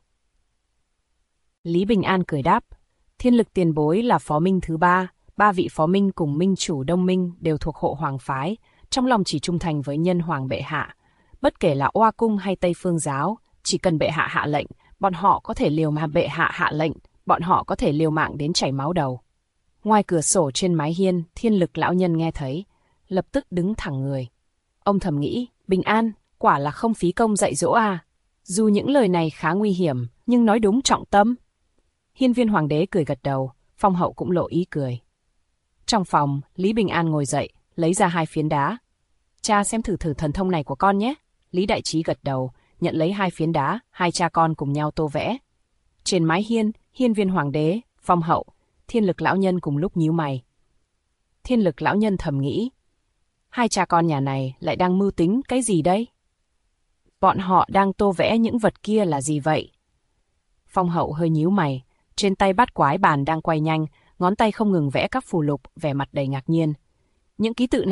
Lý Bình An cười đáp, Thiên Lực tiền bối là phó minh thứ ba, ba vị phó minh cùng minh chủ Đông Minh đều thuộc Hộ Hoàng phái, trong lòng chỉ trung thành với Nhân Hoàng bệ hạ. Bất kể là Oa cung hay Tây Phương giáo, chỉ cần bệ hạ hạ lệnh, bọn họ có thể liều mà bệ hạ hạ lệnh, bọn họ có thể liều mạng đến chảy máu đầu. Ngoài cửa sổ trên mái hiên, Thiên Lực lão nhân nghe thấy, lập tức đứng thẳng người. Ông thầm nghĩ, Bình An, quả là không phí công dạy dỗ à. Dù những lời này khá nguy hiểm, nhưng nói đúng trọng tâm. Hiên Viên Hoàng đế cười gật đầu, Phong hậu cũng lộ ý cười. Trong phòng, Lý Bình An ngồi dậy, lấy ra hai phiến đá. Cha xem thử thần thông này của con nhé. Lý Đại Trí gật đầu, nhận lấy hai phiến đá, hai cha con cùng nhau tô vẽ. Trên mái hiên, Hiên Viên Hoàng đế, Phong hậu, Thiên Lực lão nhân cùng lúc nhíu mày. Thiên Lực lão nhân thầm nghĩ, hai cha con nhà này lại đang mưu tính cái gì đây? Bọn họ đang tô vẽ những vật kia là gì vậy? Phong hậu hơi nhíu mày, trên tay bát quái bàn đang quay nhanh, ngón tay không ngừng vẽ các phù lục, vẻ mặt đầy ngạc nhiên. Những ký tự này,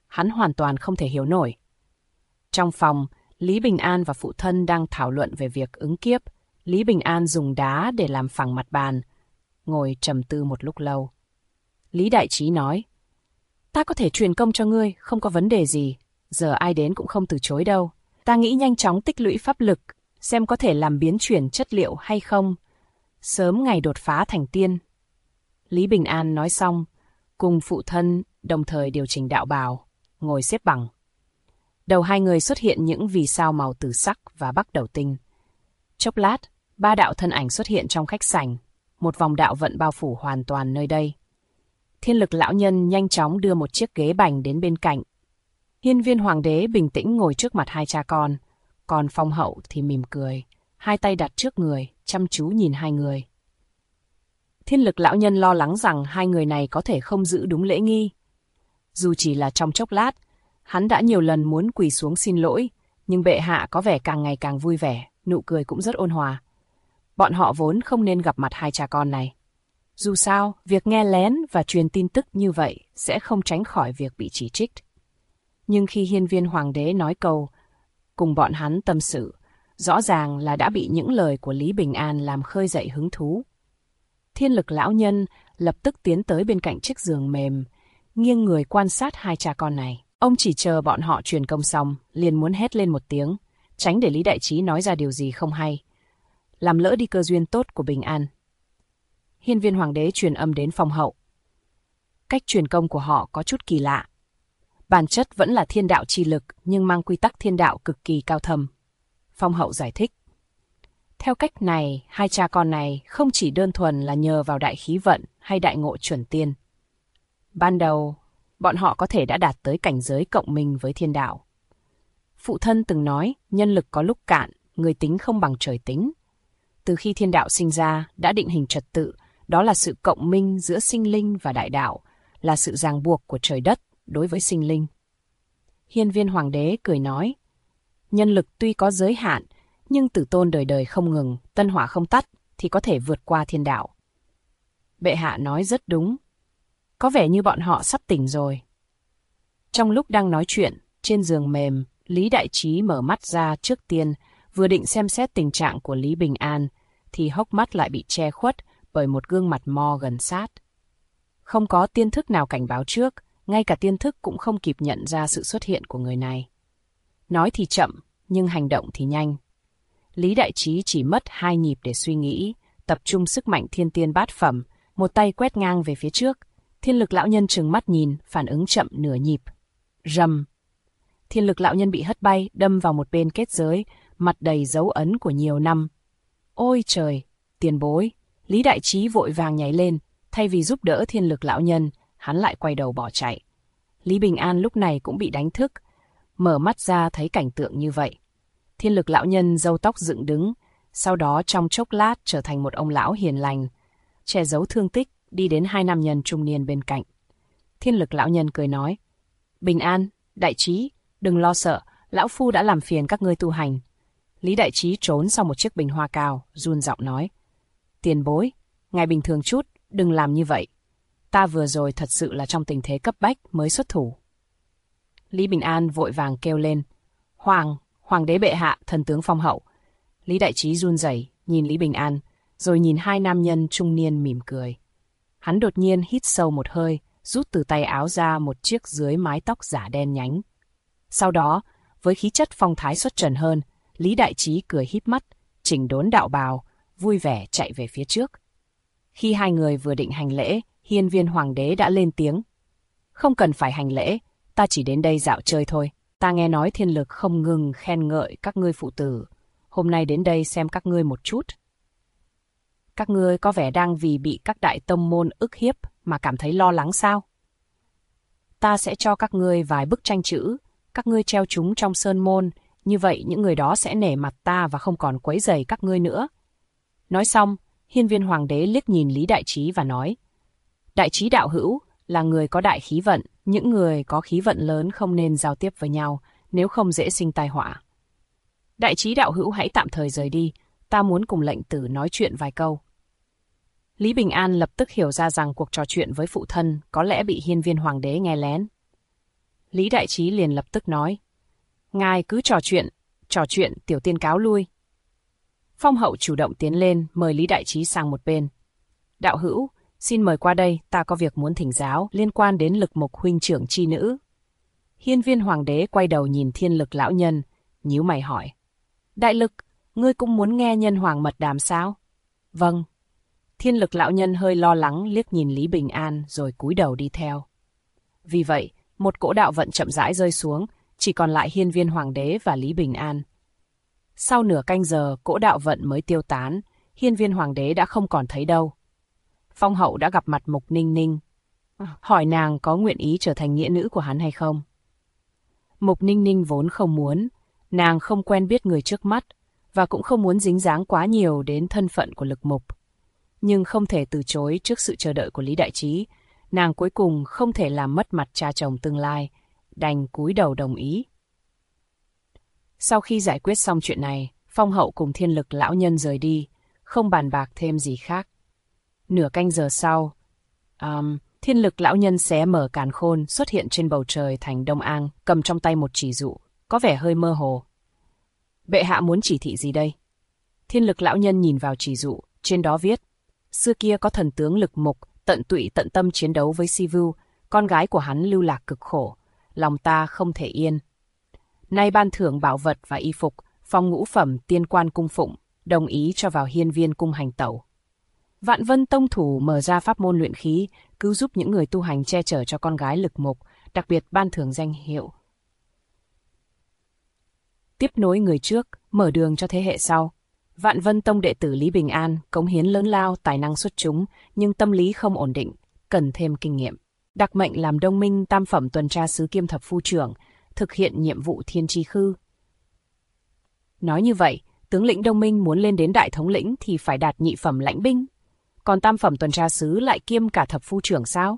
hắn hoàn toàn không thể hiểu nổi. Trong phòng, Lý Bình An và phụ thân đang thảo luận về việc ứng kiếp. Lý Bình An dùng đá để làm phẳng mặt bàn, ngồi trầm tư một lúc lâu. Lý Đại Trí nói, ta có thể truyền công cho ngươi, không có vấn đề gì. Giờ ai đến cũng không từ chối đâu. Ta nghĩ nhanh chóng tích lũy pháp lực, xem có thể làm biến chuyển chất liệu hay không. Sớm ngày đột phá thành tiên. Lý Bình An nói xong, cùng phụ thân đồng thời điều chỉnh đạo bào, ngồi xếp bằng. Đầu hai người xuất hiện những vì sao màu tử sắc và bắc đầu tinh. Chốc lát, ba đạo thân ảnh xuất hiện trong khách sảnh, một vòng đạo vận bao phủ hoàn toàn nơi đây. Thiên Lực lão nhân nhanh chóng đưa một chiếc ghế bành đến bên cạnh. Hiên Viên Hoàng đế bình tĩnh ngồi trước mặt hai cha con, còn Phong Hậu thì mỉm cười, hai tay đặt trước người, chăm chú nhìn hai người. Thiên Lực lão nhân lo lắng rằng hai người này có thể không giữ đúng lễ nghi. Dù chỉ là trong chốc lát, hắn đã nhiều lần muốn quỳ xuống xin lỗi, nhưng bệ hạ có vẻ càng ngày càng vui vẻ, nụ cười cũng rất ôn hòa. Bọn họ vốn không nên gặp mặt hai cha con này. Dù sao, việc nghe lén và truyền tin tức như vậy sẽ không tránh khỏi việc bị chỉ trích. Nhưng khi Hiên Viên Hoàng đế nói câu, cùng bọn hắn tâm sự, rõ ràng là đã bị những lời của Lý Bình An làm khơi dậy hứng thú. Thiên Lực lão nhân lập tức tiến tới bên cạnh chiếc giường mềm, nghiêng người quan sát hai cha con này. Ông chỉ chờ bọn họ truyền công xong, liền muốn hét lên một tiếng, tránh để Lý Đại Trí nói ra điều gì không hay, làm lỡ đi cơ duyên tốt của Bình An. Hiên Viên Hoàng đế truyền âm đến Phong Hậu. Cách truyền công của họ có chút kỳ lạ. Bản chất vẫn là thiên đạo chi lực, nhưng mang quy tắc thiên đạo cực kỳ cao thâm. Phong Hậu giải thích. Theo cách này, hai cha con này không chỉ đơn thuần là nhờ vào đại khí vận hay đại ngộ chuẩn tiên. Ban đầu, bọn họ có thể đã đạt tới cảnh giới cộng minh với thiên đạo. Phụ thân từng nói, nhân lực có lúc cạn, người tính không bằng trời tính. Từ khi thiên đạo sinh ra, đã định hình trật tự, đó là sự cộng minh giữa sinh linh và đại đạo, là sự ràng buộc của trời đất đối với sinh linh. Hiên Viên Hoàng đế cười nói, nhân lực tuy có giới hạn, nhưng tử tôn đời đời không ngừng, tân hỏa không tắt, thì có thể vượt qua thiên đạo. Bệ hạ nói rất đúng. Có vẻ như bọn họ sắp tỉnh rồi. Trong lúc đang nói chuyện, trên giường mềm, Lý Đại Trí mở mắt ra trước tiên, vừa định xem xét tình trạng của Lý Bình An, thì hốc mắt lại bị che khuất bởi một gương mặt mo gần sát. Không có tiên thức nào cảnh báo trước, ngay cả tiên thức cũng không kịp nhận ra sự xuất hiện của người này. Nói thì chậm, nhưng hành động thì nhanh. Lý Đại Trí chỉ mất 2 nhịp để suy nghĩ, tập trung sức mạnh thiên tiên bát phẩm, một tay quét ngang về phía trước. Thiên Lực lão nhân trừng mắt nhìn, phản ứng chậm nửa nhịp. Rầm. Thiên Lực lão nhân bị hất bay, đâm vào một bên kết giới, mặt đầy dấu ấn của nhiều năm. Ôi trời, tiền bối! Lý Đại Trí vội vàng nhảy lên, thay vì giúp đỡ Thiên Lực lão nhân, hắn lại quay đầu bỏ chạy. Lý Bình An lúc này cũng bị đánh thức, mở mắt ra thấy cảnh tượng như vậy. Thiên Lực lão nhân râu tóc dựng đứng, sau đó trong chốc lát trở thành một ông lão hiền lành, che giấu thương tích, đi đến hai nam nhân trung niên bên cạnh. Thiên Lực lão nhân cười nói, Bình An, Đại Trí, đừng lo sợ, lão phu đã làm phiền các ngươi tu hành. Lý Đại Trí trốn sau một chiếc bình hoa cao, run giọng nói, tiền bối, ngài bình thường chút, đừng làm như vậy. Ta vừa rồi thật sự là trong tình thế cấp bách mới xuất thủ. Lý Bình An vội vàng kêu lên, Hoàng đế bệ hạ, thần tướng Phong Hậu. Lý Đại Trí run rẩy nhìn Lý Bình An, rồi nhìn hai nam nhân trung niên mỉm cười. Hắn đột nhiên hít sâu một hơi, rút từ tay áo ra một chiếc dưới mái tóc giả đen nhánh. Sau đó, với khí chất phong thái xuất trần hơn, Lý Đại Trí cười híp mắt, chỉnh đốn đạo bào, vui vẻ chạy về phía trước. Khi hai người vừa định hành lễ, Hiên Viên Hoàng đế đã lên tiếng. Không cần phải hành lễ, ta chỉ đến đây dạo chơi thôi. Ta nghe nói Thiên Lực không ngừng khen ngợi các ngươi phụ tử. Hôm nay đến đây xem các ngươi một chút. Các ngươi có vẻ đang vì bị các đại tông môn ức hiếp mà cảm thấy lo lắng sao? Ta sẽ cho các ngươi vài bức tranh chữ, các ngươi treo chúng trong sơn môn, như vậy những người đó sẽ nể mặt ta và không còn quấy rầy các ngươi nữa. Nói xong, Hiên Viên Hoàng đế liếc nhìn Lý Đại Trí và nói, Đại Trí đạo hữu là người có đại khí vận, những người có khí vận lớn không nên giao tiếp với nhau, nếu không dễ sinh tai họa. Đại Trí đạo hữu hãy tạm thời rời đi, ta muốn cùng lệnh tử nói chuyện vài câu. Lý Bình An lập tức hiểu ra rằng cuộc trò chuyện với phụ thân có lẽ bị Hiên Viên Hoàng đế nghe lén. Lý Đại Trí liền lập tức nói, ngài cứ trò chuyện, tiểu tiên cáo lui. Phong hậu chủ động tiến lên, mời Lý Đại Trí sang một bên. Đạo hữu, xin mời qua đây, ta có việc muốn thỉnh giáo liên quan đến Lực Mục huynh trưởng chi nữ. Hiên Viên Hoàng đế quay đầu nhìn Thiên Lực lão nhân, nhíu mày hỏi. Đại Lực, ngươi cũng muốn nghe nhân hoàng mật đàm sao? Vâng. Thiên Lực lão nhân hơi lo lắng liếc nhìn Lý Bình An rồi cúi đầu đi theo. Vì vậy, một cỗ đạo vận chậm rãi rơi xuống, chỉ còn lại Hiên Viên Hoàng đế và Lý Bình An. Sau nửa canh giờ, cỗ đạo vận mới tiêu tán, Hiên Viên Hoàng đế đã không còn thấy đâu. Phong hậu đã gặp mặt Mục Ninh Ninh, hỏi nàng có nguyện ý trở thành nghĩa nữ của hắn hay không. Mục Ninh Ninh vốn không muốn, nàng không quen biết người trước mắt, và cũng không muốn dính dáng quá nhiều đến thân phận của Lực Mục. Nhưng không thể từ chối trước sự chờ đợi của Lý Đại Trí, nàng cuối cùng không thể làm mất mặt cha chồng tương lai, đành cúi đầu đồng ý. Sau khi giải quyết xong chuyện này, Phong hậu cùng Thiên Lực lão nhân rời đi, không bàn bạc thêm gì khác. Nửa canh giờ sau, Thiên Lực lão nhân xé mở càn khôn xuất hiện trên bầu trời thành Đông An, cầm trong tay một chỉ dụ, có vẻ hơi mơ hồ. Bệ hạ muốn chỉ thị gì đây? Thiên Lực lão nhân nhìn vào chỉ dụ, trên đó viết, xưa kia có thần tướng Lực Mục, tận tụy tận tâm chiến đấu với Si Vu, con gái của hắn lưu lạc cực khổ, lòng ta không thể yên. Nay ban thưởng bảo vật và y phục, phong ngũ phẩm tiên quan cung phụng, đồng ý cho vào Hiên Viên cung hành tẩu. Vạn Vân tông thủ mở ra pháp môn luyện khí, cứu giúp những người tu hành che chở cho con gái Lực Mục, đặc biệt ban thưởng danh hiệu. Tiếp nối người trước, mở đường cho thế hệ sau. Vạn Vân tông đệ tử Lý Bình An, cống hiến lớn lao, tài năng xuất chúng, nhưng tâm lý không ổn định, cần thêm kinh nghiệm. Đặc mệnh làm Đông Minh tam phẩm tuần tra sứ kiêm thập phu trưởng, thực hiện nhiệm vụ thiên tri khư. Nói như vậy, tướng lĩnh Đông Minh muốn lên đến đại thống lĩnh thì phải đạt nhị phẩm lãnh binh, còn tam phẩm tuần tra sứ lại kiêm cả thập phu trưởng sao?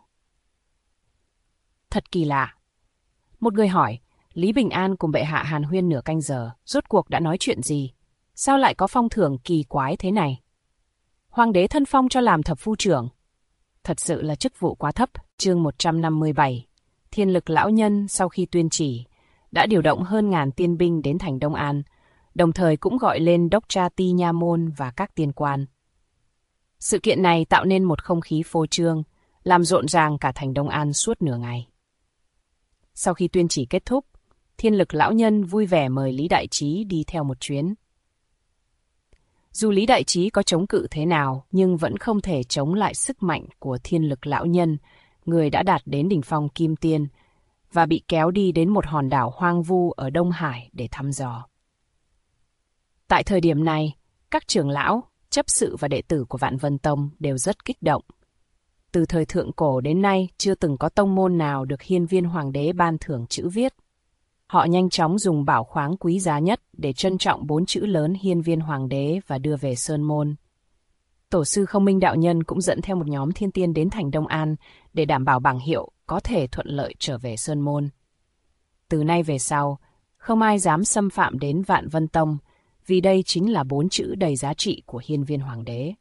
Thật kỳ lạ. Một người hỏi, Lý Bình An cùng bệ hạ hàn huyên nửa canh giờ, rốt cuộc đã nói chuyện gì? Sao lại có phong thưởng kỳ quái thế này? Hoàng đế thân phong cho làm thập phu trưởng. Thật sự là chức vụ quá thấp. Chương 157. Thiên Lực lão nhân sau khi tuyên chỉ, đã điều động hơn 1000 tiên binh đến thành Đông An, đồng thời cũng gọi lên đốc tra ti nha môn và các tiên quan. Sự kiện này tạo nên một không khí phô trương, làm rộn ràng cả thành Đông An suốt nửa ngày. Sau khi tuyên chỉ kết thúc, Thiên Lực lão nhân vui vẻ mời Lý Đại Trí đi theo một chuyến. Dù Lý Đại Trí có chống cự thế nào, nhưng vẫn không thể chống lại sức mạnh của Thiên Lực lão nhân, người đã đạt đến đỉnh phong kim tiên, và bị kéo đi đến một hòn đảo hoang vu ở Đông Hải để thăm dò. Tại thời điểm này, các trưởng lão, chấp sự và đệ tử của Vạn Vân Tông đều rất kích động. Từ thời thượng cổ đến nay, chưa từng có tông môn nào được Hiên Viên Hoàng đế ban thưởng chữ viết. Họ nhanh chóng dùng bảo khoáng quý giá nhất để trân trọng 4 chữ lớn Hiên Viên Hoàng đế và đưa về Sơn Môn. Tổ sư Không Minh đạo nhân cũng dẫn theo một nhóm thiên tiên đến thành Đông An để đảm bảo bảng hiệu có thể thuận lợi trở về Sơn Môn. Từ nay về sau, không ai dám xâm phạm đến Vạn Vân Tông, vì đây chính là 4 chữ đầy giá trị của Hiên Viên Hoàng đế.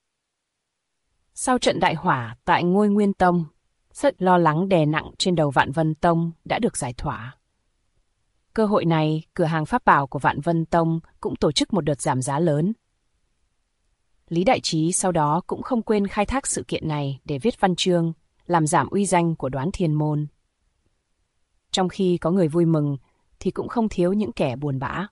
Sau trận đại hỏa tại Ngôi Nguyên Tông, sự lo lắng đè nặng trên đầu Vạn Vân Tông đã được giải tỏa. Cơ hội này, cửa hàng pháp bảo của Vạn Vân Tông cũng tổ chức một đợt giảm giá lớn. Lý Đại Trí sau đó cũng không quên khai thác sự kiện này để viết văn chương, làm giảm uy danh của Đoán Thiên Môn. Trong khi có người vui mừng, thì cũng không thiếu những kẻ buồn bã.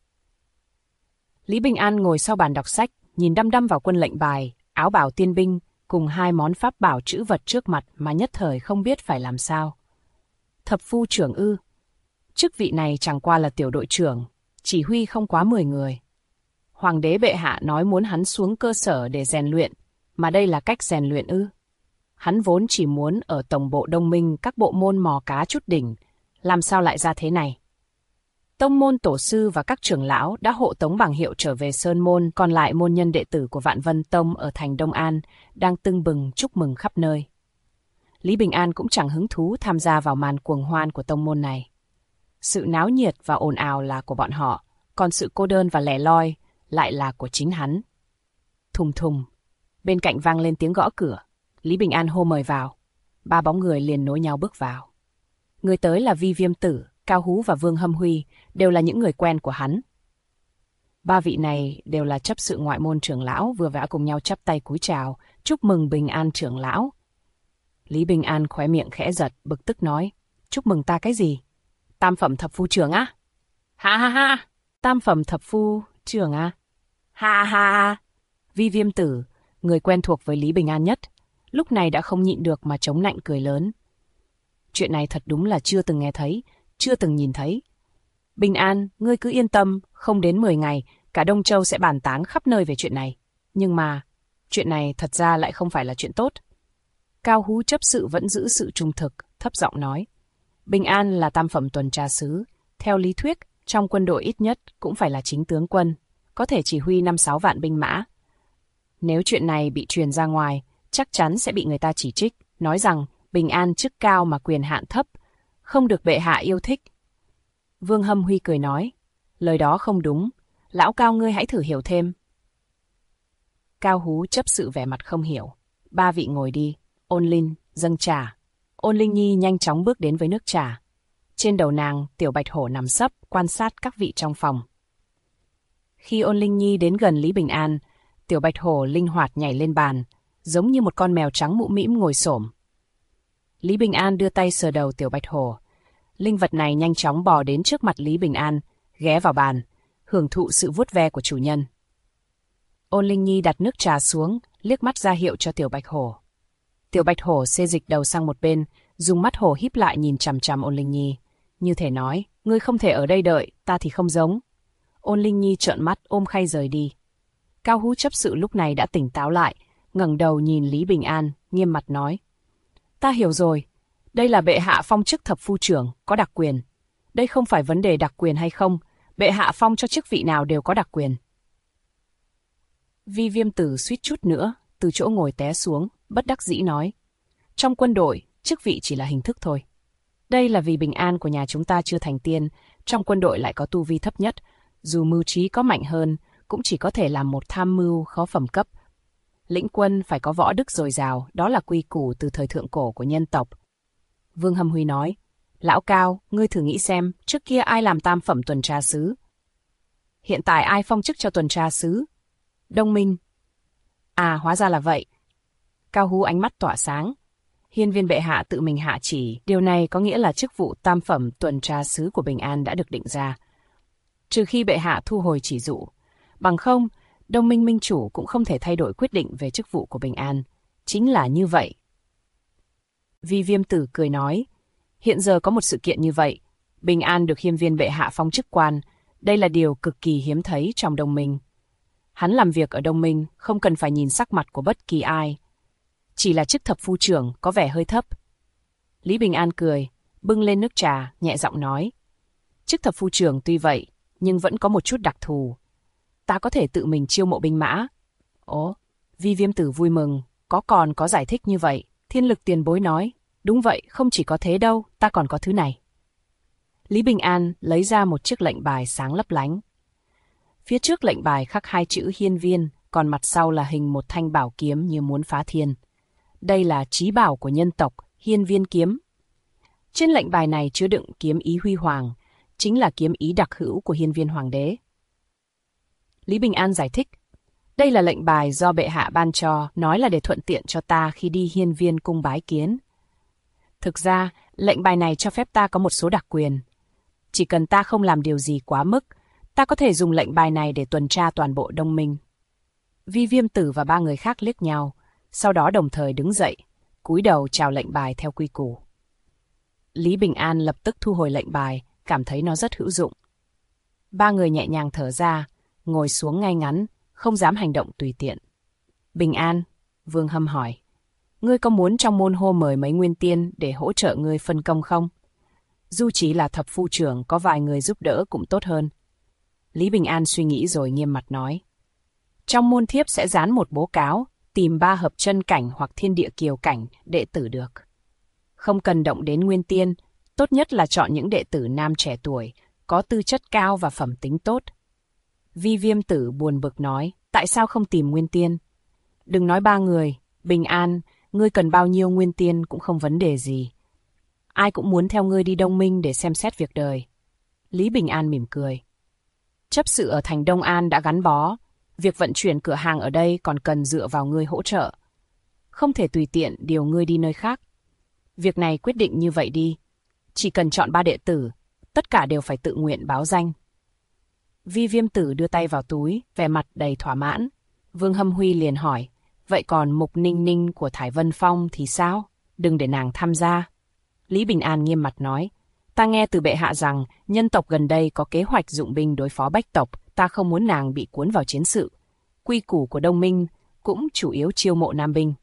Lý Bình An ngồi sau bàn đọc sách, nhìn đăm đăm vào quân lệnh bài, áo bào tiên binh, cùng 2 món pháp bảo trữ vật trước mặt mà nhất thời không biết phải làm sao. Thập phu trưởng ư? Chức vị này chẳng qua là tiểu đội trưởng, chỉ huy không quá 10 người. Hoàng đế bệ hạ nói muốn hắn xuống cơ sở để rèn luyện, mà đây là cách rèn luyện ư? Hắn vốn chỉ muốn ở tổng bộ Đông Minh các bộ môn mò cá chút đỉnh, làm sao lại ra thế này? Tông môn tổ sư và các trưởng lão đã hộ tống bảng hiệu trở về Sơn Môn, còn lại môn nhân đệ tử của Vạn Vân Tông ở thành Đông An đang tưng bừng chúc mừng khắp nơi. Lý Bình An cũng chẳng hứng thú tham gia vào màn cuồng hoan của tông môn này. Sự náo nhiệt và ồn ào là của bọn họ, còn sự cô đơn và lẻ loi lại là của chính hắn. Thùng thùng, bên cạnh vang lên tiếng gõ cửa. Lý Bình An hô mời vào. 3 bóng người liền nối nhau bước vào. Người tới là Vi Viêm Tử, Cao Hú và Vương Hâm Huy, đều là những người quen của hắn. Ba vị này đều là chấp sự ngoại môn trưởng lão, vừa vã cùng nhau chắp tay cúi chào, chúc mừng Bình An trưởng lão. Lý Bình An khóe miệng khẽ giật, bực tức nói, chúc mừng ta cái gì? Tam phẩm thập phu trưởng á? Ha ha ha! Tam phẩm thập phu trưởng á? Ha ha ha! Vi Viêm Tử, người quen thuộc với Lý Bình An nhất, lúc này đã không nhịn được mà chống nạnh cười lớn. Chuyện này thật đúng là chưa từng nghe thấy, chưa từng nhìn thấy. Bình An, ngươi cứ yên tâm, không đến 10 ngày, cả Đông Châu sẽ bàn tán khắp nơi về chuyện này. Nhưng mà, chuyện này thật ra lại không phải là chuyện tốt. Cao Hú chấp sự vẫn giữ sự trung thực, thấp giọng nói. Bình An là tam phẩm tuần tra sứ. Theo lý thuyết, trong quân đội ít nhất cũng phải là chính tướng quân, có thể chỉ huy 5-6 vạn binh mã. Nếu chuyện này bị truyền ra ngoài, chắc chắn sẽ bị người ta chỉ trích, nói rằng Bình An chức cao mà quyền hạn thấp, không được bệ hạ yêu thích. Vương Hâm Huy cười nói, lời đó không đúng, lão Cao ngươi hãy thử hiểu thêm. Cao Hú chấp sự vẻ mặt không hiểu. Ba vị ngồi đi, Ôn Linh, dâng trà. Ôn Linh Nhi nhanh chóng bước đến với nước trà. Trên đầu nàng, Tiểu Bạch Hổ nằm sấp, quan sát các vị trong phòng. Khi Ôn Linh Nhi đến gần Lý Bình An, Tiểu Bạch Hổ linh hoạt nhảy lên bàn, giống như một con mèo trắng mũ mĩm ngồi xổm. Lý Bình An đưa tay sờ đầu Tiểu Bạch Hổ. Linh vật này nhanh chóng bò đến trước mặt Lý Bình An, ghé vào bàn, hưởng thụ sự vuốt ve của chủ nhân. Ôn Linh Nhi đặt nước trà xuống, liếc mắt ra hiệu cho Tiểu Bạch Hổ. Tiểu Bạch Hổ xê dịch đầu sang một bên, dùng mắt hổ híp lại nhìn chằm chằm Ôn Linh Nhi, như thể nói, ngươi không thể ở đây đợi, ta thì không giống. Ôn Linh Nhi trợn mắt ôm khay rời đi. Cao Hú chấp sự lúc này đã tỉnh táo lại, ngẩng đầu nhìn Lý Bình An, nghiêm mặt nói. Ta hiểu rồi, đây là bệ hạ phong chức thập phu trưởng, có đặc quyền. Đây không phải vấn đề đặc quyền hay không, bệ hạ phong cho chức vị nào đều có đặc quyền. Vi Viêm Tử suýt chút nữa, từ chỗ ngồi té xuống, bất đắc dĩ nói. Trong quân đội, chức vị chỉ là hình thức thôi. Đây là vì bình an của nhà chúng ta chưa thành tiên, trong quân đội lại có tu vi thấp nhất, dù mưu trí có mạnh hơn, cũng chỉ có thể làm một tham mưu khó phẩm cấp. Lĩnh quân phải có võ đức dồi dào, đó là quy củ từ thời thượng cổ của nhân tộc. Vương Hâm Huy nói, lão Cao, ngươi thử nghĩ xem, trước kia ai làm tam phẩm tuần tra sứ? Hiện tại ai phong chức cho tuần tra sứ? Đông Minh. À, hóa ra là vậy. Cao Hú ánh mắt tỏa sáng. Hiên viên bệ hạ tự mình hạ chỉ, điều này có nghĩa là chức vụ tam phẩm tuần tra sứ của Bình An đã được định ra. Trừ khi bệ hạ thu hồi chỉ dụ. Bằng không, Đông Minh minh chủ cũng không thể thay đổi quyết định về chức vụ của Bình An. Chính là như vậy. Vi Viêm Tử cười nói, hiện giờ có một sự kiện như vậy. Bình An được hiên viên bệ hạ phong chức quan. Đây là điều cực kỳ hiếm thấy trong Đông Minh. Hắn làm việc ở Đông Minh không cần phải nhìn sắc mặt của bất kỳ ai. Chỉ là chức thập phu trưởng có vẻ hơi thấp. Lý Bình An cười, bưng lên nước trà, nhẹ giọng nói. Chức thập phu trưởng tuy vậy, nhưng vẫn có một chút đặc thù. Ta có thể tự mình chiêu mộ binh mã. Ồ, Vi Viêm Tử vui mừng, còn có giải thích như vậy. Thiên Lực tiền bối nói, đúng vậy, không chỉ có thế đâu, ta còn có thứ này. Lý Bình An lấy ra một chiếc lệnh bài sáng lấp lánh. Phía trước lệnh bài khắc 2 chữ hiên viên, còn mặt sau là hình một thanh bảo kiếm như muốn phá thiên. Đây là chí bảo của nhân tộc, hiên viên kiếm. Trên lệnh bài này chứa đựng kiếm ý huy hoàng, chính là kiếm ý đặc hữu của hiên viên hoàng đế. Lý Bình An giải thích, đây là lệnh bài do bệ hạ ban cho, nói là để thuận tiện cho ta khi đi hiên viên cung bái kiến. Thực ra, lệnh bài này cho phép ta có một số đặc quyền. Chỉ cần ta không làm điều gì quá mức, ta có thể dùng lệnh bài này để tuần tra toàn bộ Đông Minh. Vi Viêm Tử và 3 người khác liếc nhau, sau đó đồng thời đứng dậy, cúi đầu chào lệnh bài theo quy củ. Lý Bình An lập tức thu hồi lệnh bài, cảm thấy nó rất hữu dụng. 3 người nhẹ nhàng thở ra, ngồi xuống ngay ngắn, không dám hành động tùy tiện. Bình An, Vương Hâm hỏi, ngươi có muốn trong môn hô mời mấy nguyên tiên để hỗ trợ ngươi phân công không? Dù chỉ là thập phu trưởng có vài người giúp đỡ cũng tốt hơn. Lý Bình An suy nghĩ rồi nghiêm mặt nói. Trong môn thiếp sẽ dán một bố cáo, tìm 3 hợp chân cảnh hoặc thiên địa kiều cảnh đệ tử được. Không cần động đến nguyên tiên, tốt nhất là chọn những đệ tử nam trẻ tuổi, có tư chất cao và phẩm tính tốt. Vi Viêm Tử buồn bực nói, tại sao không tìm nguyên tiên? Đừng nói 3 người, Bình An, ngươi cần bao nhiêu nguyên tiên cũng không vấn đề gì. ai cũng muốn theo ngươi đi Đông Minh để xem xét việc đời. Lý Bình An mỉm cười. Chấp sự ở thành Đông An đã gắn bó, việc vận chuyển cửa hàng ở đây còn cần dựa vào ngươi hỗ trợ. Không thể tùy tiện điều ngươi đi nơi khác. Việc này quyết định như vậy đi. Chỉ cần chọn 3 đệ tử, tất cả đều phải tự nguyện báo danh. Vi Viêm Tử đưa tay vào túi, vẻ mặt đầy thỏa mãn. Vương Hâm Huy liền hỏi, vậy còn Mục Ninh Ninh của Thải Vân Phong thì sao? Đừng để nàng tham gia. Lý Bình An nghiêm mặt nói, ta nghe từ bệ hạ rằng nhân tộc gần đây có kế hoạch dụng binh đối phó Bách tộc, ta không muốn nàng bị cuốn vào chiến sự. Quy củ của Đông Minh cũng chủ yếu chiêu mộ nam binh.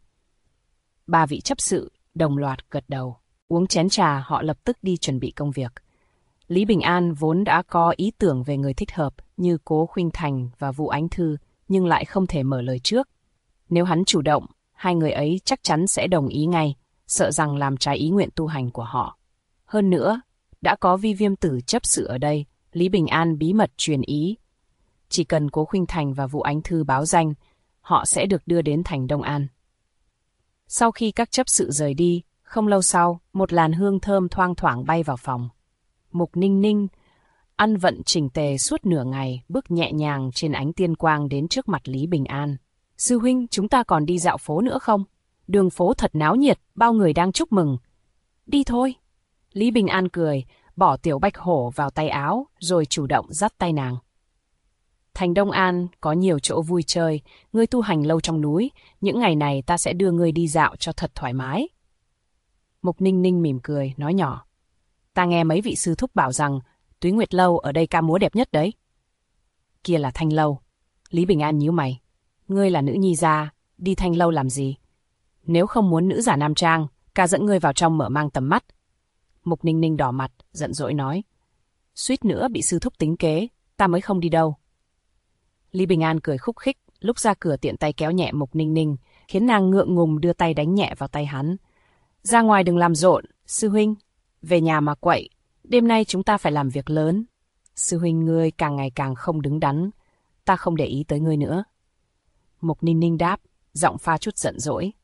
3 vị chấp sự đồng loạt gật đầu. Uống chén trà, họ lập tức đi chuẩn bị công việc. Lý Bình An vốn đã có ý tưởng về người thích hợp như Cố Khuynh Thành và Vũ Ánh Thư, nhưng lại không thể mở lời trước. Nếu hắn chủ động, 2 người ấy chắc chắn sẽ đồng ý ngay, sợ rằng làm trái ý nguyện tu hành của họ. Hơn nữa, đã có Vi Viêm Tử chấp sự ở đây, Lý Bình An bí mật truyền ý. Chỉ cần Cố Khuynh Thành và Vũ Ánh Thư báo danh, họ sẽ được đưa đến thành Đông An. Sau khi các chấp sự rời đi, không lâu sau, một làn hương thơm thoang thoảng bay vào phòng. Mục Ninh Ninh, ăn vận chỉnh tề suốt nửa ngày, bước nhẹ nhàng trên ánh tiên quang đến trước mặt Lý Bình An. Sư huynh, chúng ta còn đi dạo phố nữa không? Đường phố thật náo nhiệt, bao người đang chúc mừng. Đi thôi. Lý Bình An cười, bỏ tiểu bạch hổ vào tay áo, rồi chủ động dắt tay nàng. Thành Đông An có nhiều chỗ vui chơi, ngươi tu hành lâu trong núi, những ngày này ta sẽ đưa ngươi đi dạo cho thật thoải mái. Mục Ninh Ninh mỉm cười, nói nhỏ. Ta nghe mấy vị sư thúc bảo rằng Túy Nguyệt Lâu ở đây ca múa đẹp nhất đấy. Kia là Thanh Lâu. Lý Bình An nhíu mày. Ngươi là nữ nhi gia, đi Thanh Lâu làm gì? Nếu không muốn nữ giả nam trang, ca dẫn ngươi vào trong mở mang tầm mắt. Mục Ninh Ninh đỏ mặt, giận dỗi nói. Suýt nữa bị sư thúc tính kế, ta mới không đi đâu. Lý Bình An cười khúc khích, lúc ra cửa tiện tay kéo nhẹ Mục Ninh Ninh, khiến nàng ngượng ngùng đưa tay đánh nhẹ vào tay hắn. Ra ngoài đừng làm rộn, sư huynh. Về nhà mà quậy, đêm nay chúng ta phải làm việc lớn. Sư huynh ngươi càng ngày càng không đứng đắn, ta không để ý tới ngươi nữa. Mục Ninh Ninh đáp, giọng pha chút giận dỗi.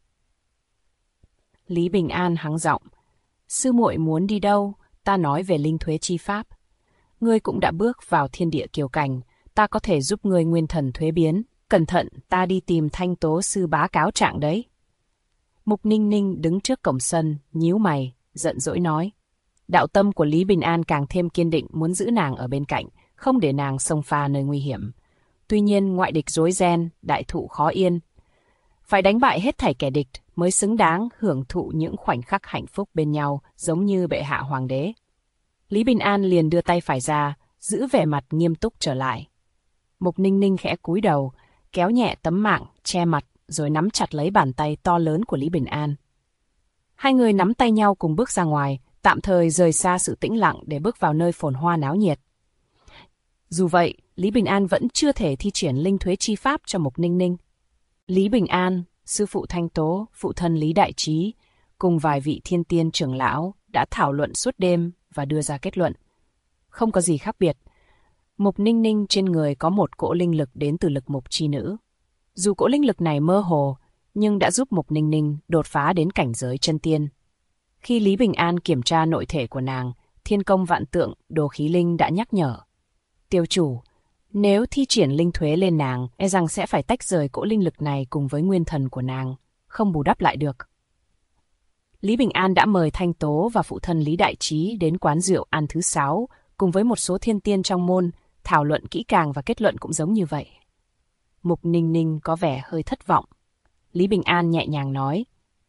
Lý Bình An hắng giọng. Sư muội muốn đi đâu, ta nói về linh thuế chi pháp. Ngươi cũng đã bước vào thiên địa kiều cảnh, ta có thể giúp ngươi nguyên thần thuế biến. Cẩn thận, ta đi tìm Thanh Tố sư bá cáo trạng đấy. Mục Ninh Ninh đứng trước cổng sân, nhíu mày, giận dỗi nói. Đạo tâm của Lý Bình An càng thêm kiên định muốn giữ nàng ở bên cạnh, không để nàng xông pha nơi nguy hiểm. Tuy nhiên ngoại địch rối ren, đại thụ khó yên. Phải đánh bại hết thảy kẻ địch mới xứng đáng hưởng thụ những khoảnh khắc hạnh phúc bên nhau giống như bệ hạ hoàng đế. Lý Bình An liền đưa tay phải ra, giữ vẻ mặt nghiêm túc trở lại. Mục Ninh Ninh khẽ cúi đầu, kéo nhẹ tấm mạng, che mặt, rồi nắm chặt lấy bàn tay to lớn của Lý Bình An. Hai người nắm tay nhau cùng bước ra ngoài, tạm thời rời xa sự tĩnh lặng để bước vào nơi phồn hoa náo nhiệt. Dù vậy, Lý Bình An vẫn chưa thể thi triển linh thuế chi pháp cho Mục Ninh Ninh. Lý Bình An, sư phụ Thanh Tố, phụ thân Lý Đại Trí, cùng vài vị thiên tiên trưởng lão đã thảo luận suốt đêm và đưa ra kết luận. Không có gì khác biệt. Mục Ninh Ninh trên người có một cỗ linh lực đến từ lực mục chi nữ. Dù cỗ linh lực này mơ hồ, nhưng đã giúp Mục Ninh Ninh đột phá đến cảnh giới chân tiên. Khi Lý Bình An kiểm tra nội thể của nàng, Thiên Công Vạn Tượng, Đồ Khí Linh đã nhắc nhở. Tiêu chủ, nếu thi triển linh thuế lên nàng, e rằng sẽ phải tách rời cỗ linh lực này cùng với nguyên thần của nàng, không bù đắp lại được. Lý Bình An đã mời Thanh Tố và phụ thân Lý Đại Trí đến quán rượu An thứ 6, cùng với một số thiên tiên trong môn, thảo luận kỹ càng và kết luận cũng giống như vậy. Mục Ninh Ninh có vẻ hơi thất vọng. Lý Bình An nhẹ nhàng nói.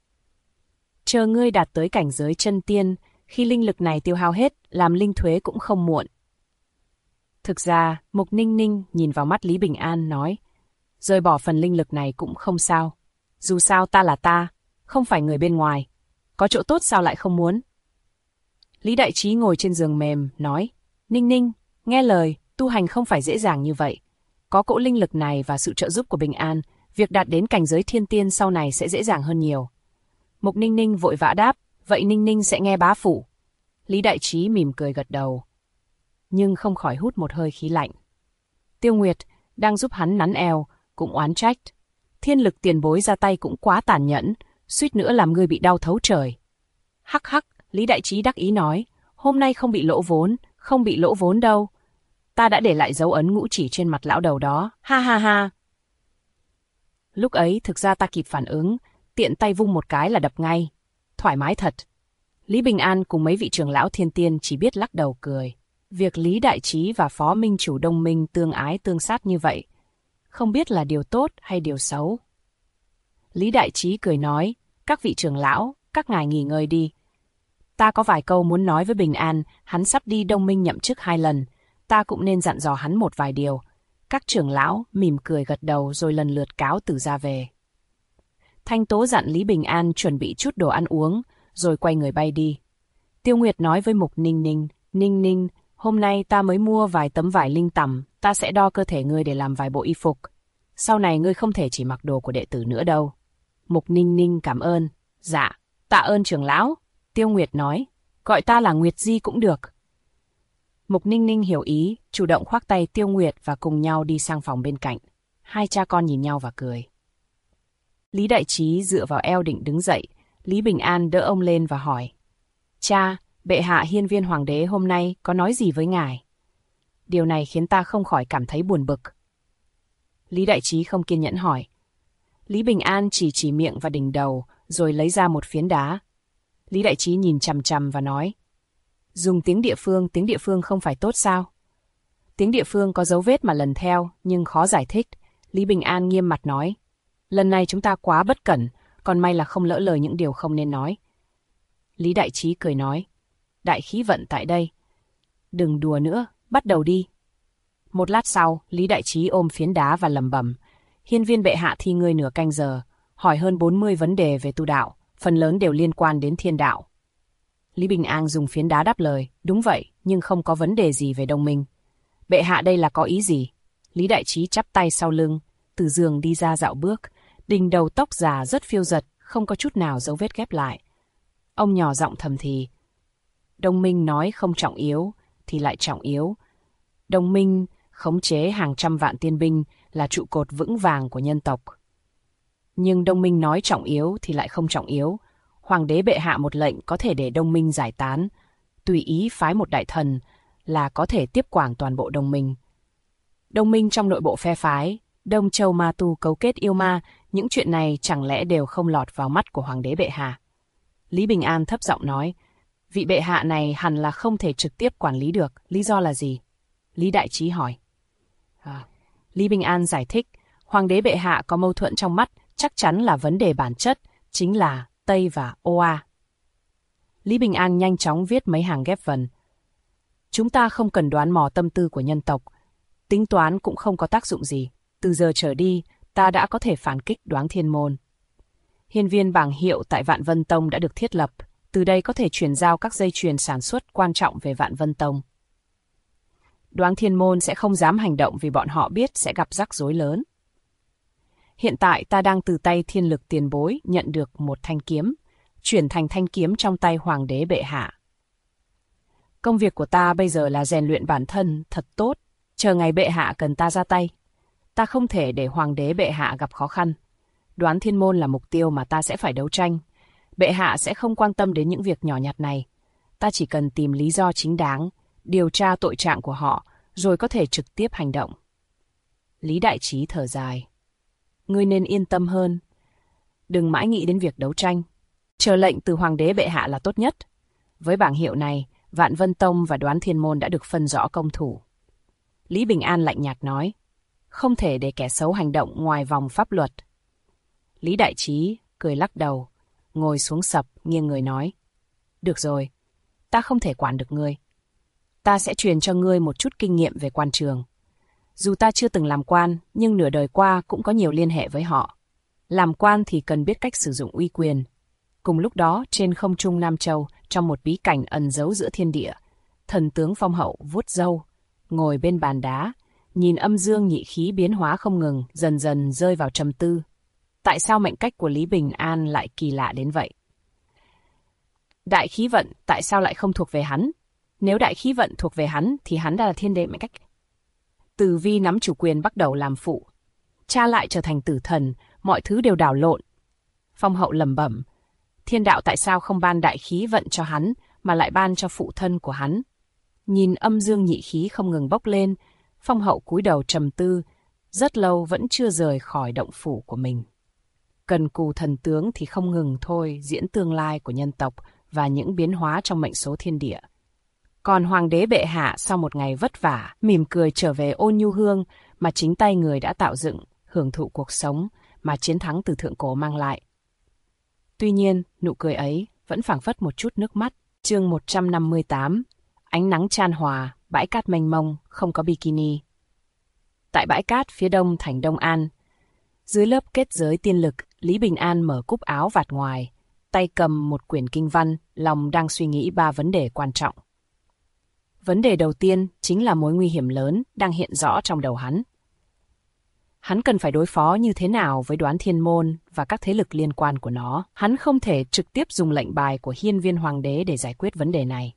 Chờ ngươi đạt tới cảnh giới chân tiên, khi linh lực này tiêu hao hết, làm linh thuế cũng không muộn. Thực ra, Mục Ninh Ninh nhìn vào mắt Lý Bình An nói, rời bỏ phần linh lực này cũng không sao. Dù sao ta là ta, không phải người bên ngoài. Có chỗ tốt sao lại không muốn? Lý Đại Trí ngồi trên giường mềm, nói, Ninh Ninh, nghe lời, tu hành không phải dễ dàng như vậy. Có cỗ linh lực này và sự trợ giúp của Bình An, việc đạt đến cảnh giới thiên tiên sau này sẽ dễ dàng hơn nhiều. Mục Ninh Ninh vội vã đáp, vậy Ninh Ninh sẽ nghe bá phụ. Lý Đại Trí mỉm cười gật đầu, nhưng không khỏi hút một hơi khí lạnh. Tiêu Nguyệt, đang giúp hắn nắn eo, cũng oán trách. Thiên lực tiền bối ra tay cũng quá tàn nhẫn, suýt nữa làm ngươi bị đau thấu trời. Hắc hắc, Lý Đại Trí đắc ý nói, hôm nay không bị lỗ vốn, không bị lỗ vốn đâu. Ta đã để lại dấu ấn ngũ chỉ trên mặt lão đầu đó, ha ha ha. Lúc ấy thực ra ta kịp phản ứng, tiện tay vung một cái là đập ngay. Thoải mái thật. Lý Bình An cùng mấy vị trưởng lão thiên tiên chỉ biết lắc đầu cười. Việc Lý Đại Trí và Phó Minh Chủ Đông Minh tương ái tương sát như vậy, không biết là điều tốt hay điều xấu. Lý Đại Trí cười nói, các vị trưởng lão, các ngài nghỉ ngơi đi. Ta có vài câu muốn nói với Bình An, hắn sắp đi Đông Minh nhậm chức 2 lần, ta cũng nên dặn dò hắn một vài điều. Các trưởng lão mỉm cười gật đầu rồi lần lượt cáo từ ra về. Thanh Tố dặn Lý Bình An chuẩn bị chút đồ ăn uống, rồi quay người bay đi. Tiêu Nguyệt nói với Mục Ninh Ninh, Ninh Ninh, hôm nay ta mới mua vài tấm vải linh tằm, ta sẽ đo cơ thể ngươi để làm vài bộ y phục. Sau này ngươi không thể chỉ mặc đồ của đệ tử nữa đâu. Mục Ninh Ninh cảm ơn. Dạ, tạ ơn trưởng lão. Tiêu Nguyệt nói, gọi ta là Nguyệt Di cũng được. Mục Ninh Ninh hiểu ý, chủ động khoác tay Tiêu Nguyệt và cùng nhau đi sang phòng bên cạnh. Hai cha con nhìn nhau và cười. Lý Đại Trí dựa vào eo định đứng dậy, Lý Bình An đỡ ông lên và hỏi. Cha, bệ hạ hiên viên hoàng đế hôm nay có nói gì với ngài? Điều này khiến ta không khỏi cảm thấy buồn bực. Lý Đại Trí không kiên nhẫn hỏi. Lý Bình An chỉ miệng và đỉnh đầu, rồi lấy ra một phiến đá. Lý Đại Trí nhìn chằm chằm và nói. Dùng tiếng địa phương không phải tốt sao? Tiếng địa phương có dấu vết mà lần theo, nhưng khó giải thích. Lý Bình An nghiêm mặt nói. Lần này chúng ta quá bất cẩn, còn may là không lỡ lời những điều không nên nói. Lý Đại Trí cười nói. Đại khí vận tại đây. Đừng đùa nữa, bắt đầu đi. Một lát sau, Lý Đại Trí ôm phiến đá và lẩm bẩm. Hiên viên bệ hạ thi ngươi nửa canh giờ, hỏi hơn 40 vấn đề về tu đạo, phần lớn đều liên quan đến thiên đạo. Lý Bình An dùng phiến đá đáp lời, đúng vậy, nhưng không có vấn đề gì về Đông Minh. Bệ hạ đây là có ý gì? Lý Đại Trí chắp tay sau lưng, từ giường đi ra dạo bước, đỉnh đầu tóc già rất phiêu dật, không có chút nào dấu vết ghép lại. Ông nhỏ giọng thầm thì. Đông Minh nói không trọng yếu, thì lại trọng yếu. Đông Minh khống chế hàng trăm vạn tiên binh là trụ cột vững vàng của nhân tộc. Nhưng Đông Minh nói trọng yếu thì lại không trọng yếu. Hoàng đế bệ hạ một lệnh có thể để Đông Minh giải tán, tùy ý phái một đại thần là có thể tiếp quản toàn bộ Đông Minh. Đông Minh trong nội bộ phe phái, Đông Châu ma tu cấu kết yêu ma, những chuyện này chẳng lẽ đều không lọt vào mắt của Hoàng đế bệ hạ? Lý Bình An thấp giọng nói, vị bệ hạ này hẳn là không thể trực tiếp quản lý được, lý do là gì? Lý Đại Trí hỏi. Lý Bình An giải thích, Hoàng đế bệ hạ có mâu thuẫn trong mắt, chắc chắn là vấn đề bản chất, chính là Tây và Oa. Lý Bình An nhanh chóng viết mấy hàng ghép vần. Chúng ta không cần đoán mò tâm tư của nhân tộc, tính toán cũng không có tác dụng gì. Từ giờ trở đi, ta đã có thể phản kích Đoáng Thiên Môn. Hiên viên bảng hiệu tại Vạn Vân Tông đã được thiết lập, từ đây có thể chuyển giao các dây chuyền sản xuất quan trọng về Vạn Vân Tông. Đoáng Thiên Môn sẽ không dám hành động vì bọn họ biết sẽ gặp rắc rối lớn. Hiện tại ta đang từ tay Thiên Lực tiền bối nhận được một thanh kiếm, chuyển thành thanh kiếm trong tay Hoàng đế bệ hạ. Công việc của ta bây giờ là rèn luyện bản thân thật tốt, chờ ngày bệ hạ cần ta ra tay. Ta không thể để Hoàng đế bệ hạ gặp khó khăn. Đoán Thiên Môn là mục tiêu mà ta sẽ phải đấu tranh. Bệ hạ sẽ không quan tâm đến những việc nhỏ nhặt này. Ta chỉ cần tìm lý do chính đáng, điều tra tội trạng của họ, rồi có thể trực tiếp hành động. Lý Đại Trí thở dài. Ngươi nên yên tâm hơn. Đừng mãi nghĩ đến việc đấu tranh. Chờ lệnh từ Hoàng đế bệ hạ là tốt nhất. Với bảng hiệu này, Vạn Vân Tông và Đoán Thiên Môn đã được phân rõ công thủ. Lý Bình An lạnh nhạt nói, không thể để kẻ xấu hành động ngoài vòng pháp luật. Lý Đại Trí cười lắc đầu, ngồi xuống sập, nghiêng người nói, được rồi, ta không thể quản được ngươi. Ta sẽ truyền cho ngươi một chút kinh nghiệm về quan trường. Dù ta chưa từng làm quan, nhưng nửa đời qua cũng có nhiều liên hệ với họ. Làm quan thì cần biết cách sử dụng uy quyền. Cùng lúc đó, trên không trung Nam Châu, trong một bí cảnh ẩn giấu giữa thiên địa, thần tướng Phong Hậu vuốt râu, ngồi bên bàn đá, nhìn âm dương nhị khí biến hóa không ngừng, dần dần rơi vào trầm tư. Tại sao mệnh cách của Lý Bình An lại kỳ lạ đến vậy? Đại khí vận tại sao lại không thuộc về hắn? Nếu đại khí vận thuộc về hắn thì hắn đã là thiên đế mệnh cách. Từ Vi nắm chủ quyền bắt đầu làm phụ, cha lại trở thành tử thần, mọi thứ đều đảo lộn. Phong Hậu lẩm bẩm, Thiên đạo tại sao không ban đại khí vận cho hắn, mà lại ban cho phụ thân của hắn? Nhìn âm dương nhị khí không ngừng bốc lên, Phong Hậu cúi đầu trầm tư, rất lâu vẫn chưa rời khỏi động phủ của mình. Cần cù thần tướng thì không ngừng thôi diễn tương lai của nhân tộc và những biến hóa trong mệnh số thiên địa. Còn hoàng đế bệ hạ sau một ngày vất vả, mỉm cười trở về Ôn Nhu Hương mà chính tay người đã tạo dựng, hưởng thụ cuộc sống mà chiến thắng từ thượng cổ mang lại. Tuy nhiên, nụ cười ấy vẫn phảng phất một chút nước mắt. Chương 158. Ánh nắng chan hòa, bãi cát mênh mông, không có bikini. Tại bãi cát phía đông thành Đông An, dưới lớp kết giới tiên lực, Lý Bình An mở cúc áo vạt ngoài, tay cầm một quyển kinh văn, lòng đang suy nghĩ 3 vấn đề quan trọng. Vấn đề đầu tiên chính là mối nguy hiểm lớn đang hiện rõ trong đầu hắn. Hắn cần phải đối phó như thế nào với Đoán Thiên Môn và các thế lực liên quan của nó. Hắn không thể trực tiếp dùng lệnh bài của Hiên Viên Hoàng đế để giải quyết vấn đề này.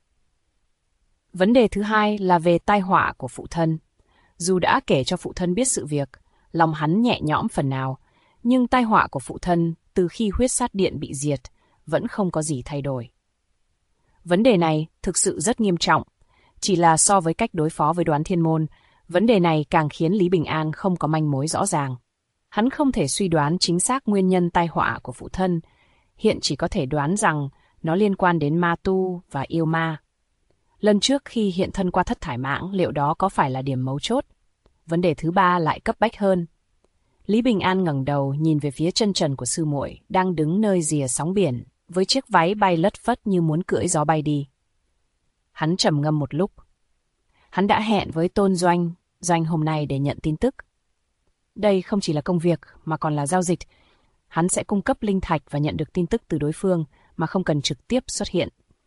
Vấn đề thứ hai là về tai họa của phụ thân. Dù đã kể cho phụ thân biết sự việc, lòng hắn nhẹ nhõm phần nào, nhưng tai họa của phụ thân từ khi huyết sát điện bị diệt vẫn không có gì thay đổi. Vấn đề này thực sự rất nghiêm trọng, chỉ là so với cách đối phó với Đoán Thiên Môn, vấn đề này càng khiến Lý Bình An không có manh mối rõ ràng. Hắn không thể suy đoán chính xác nguyên nhân tai họa của phụ thân, hiện chỉ có thể đoán rằng nó liên quan đến ma tu và yêu ma. Lần trước khi hiện thân qua Thất Thải Mãng, liệu đó có phải là điểm mấu chốt? Vấn đề thứ ba lại cấp bách hơn. Lý Bình An ngẩng đầu nhìn về phía chân trần của sư muội đang đứng nơi rìa sóng biển, với chiếc váy bay lất phất như muốn cưỡi gió bay đi. Hắn trầm ngâm một lúc. Hắn đã hẹn với Tôn Doanh hôm nay để nhận tin tức. Đây không chỉ là công việc mà còn là giao dịch. Hắn sẽ cung cấp linh thạch và nhận được tin tức từ đối phương mà không cần trực tiếp xuất hiện.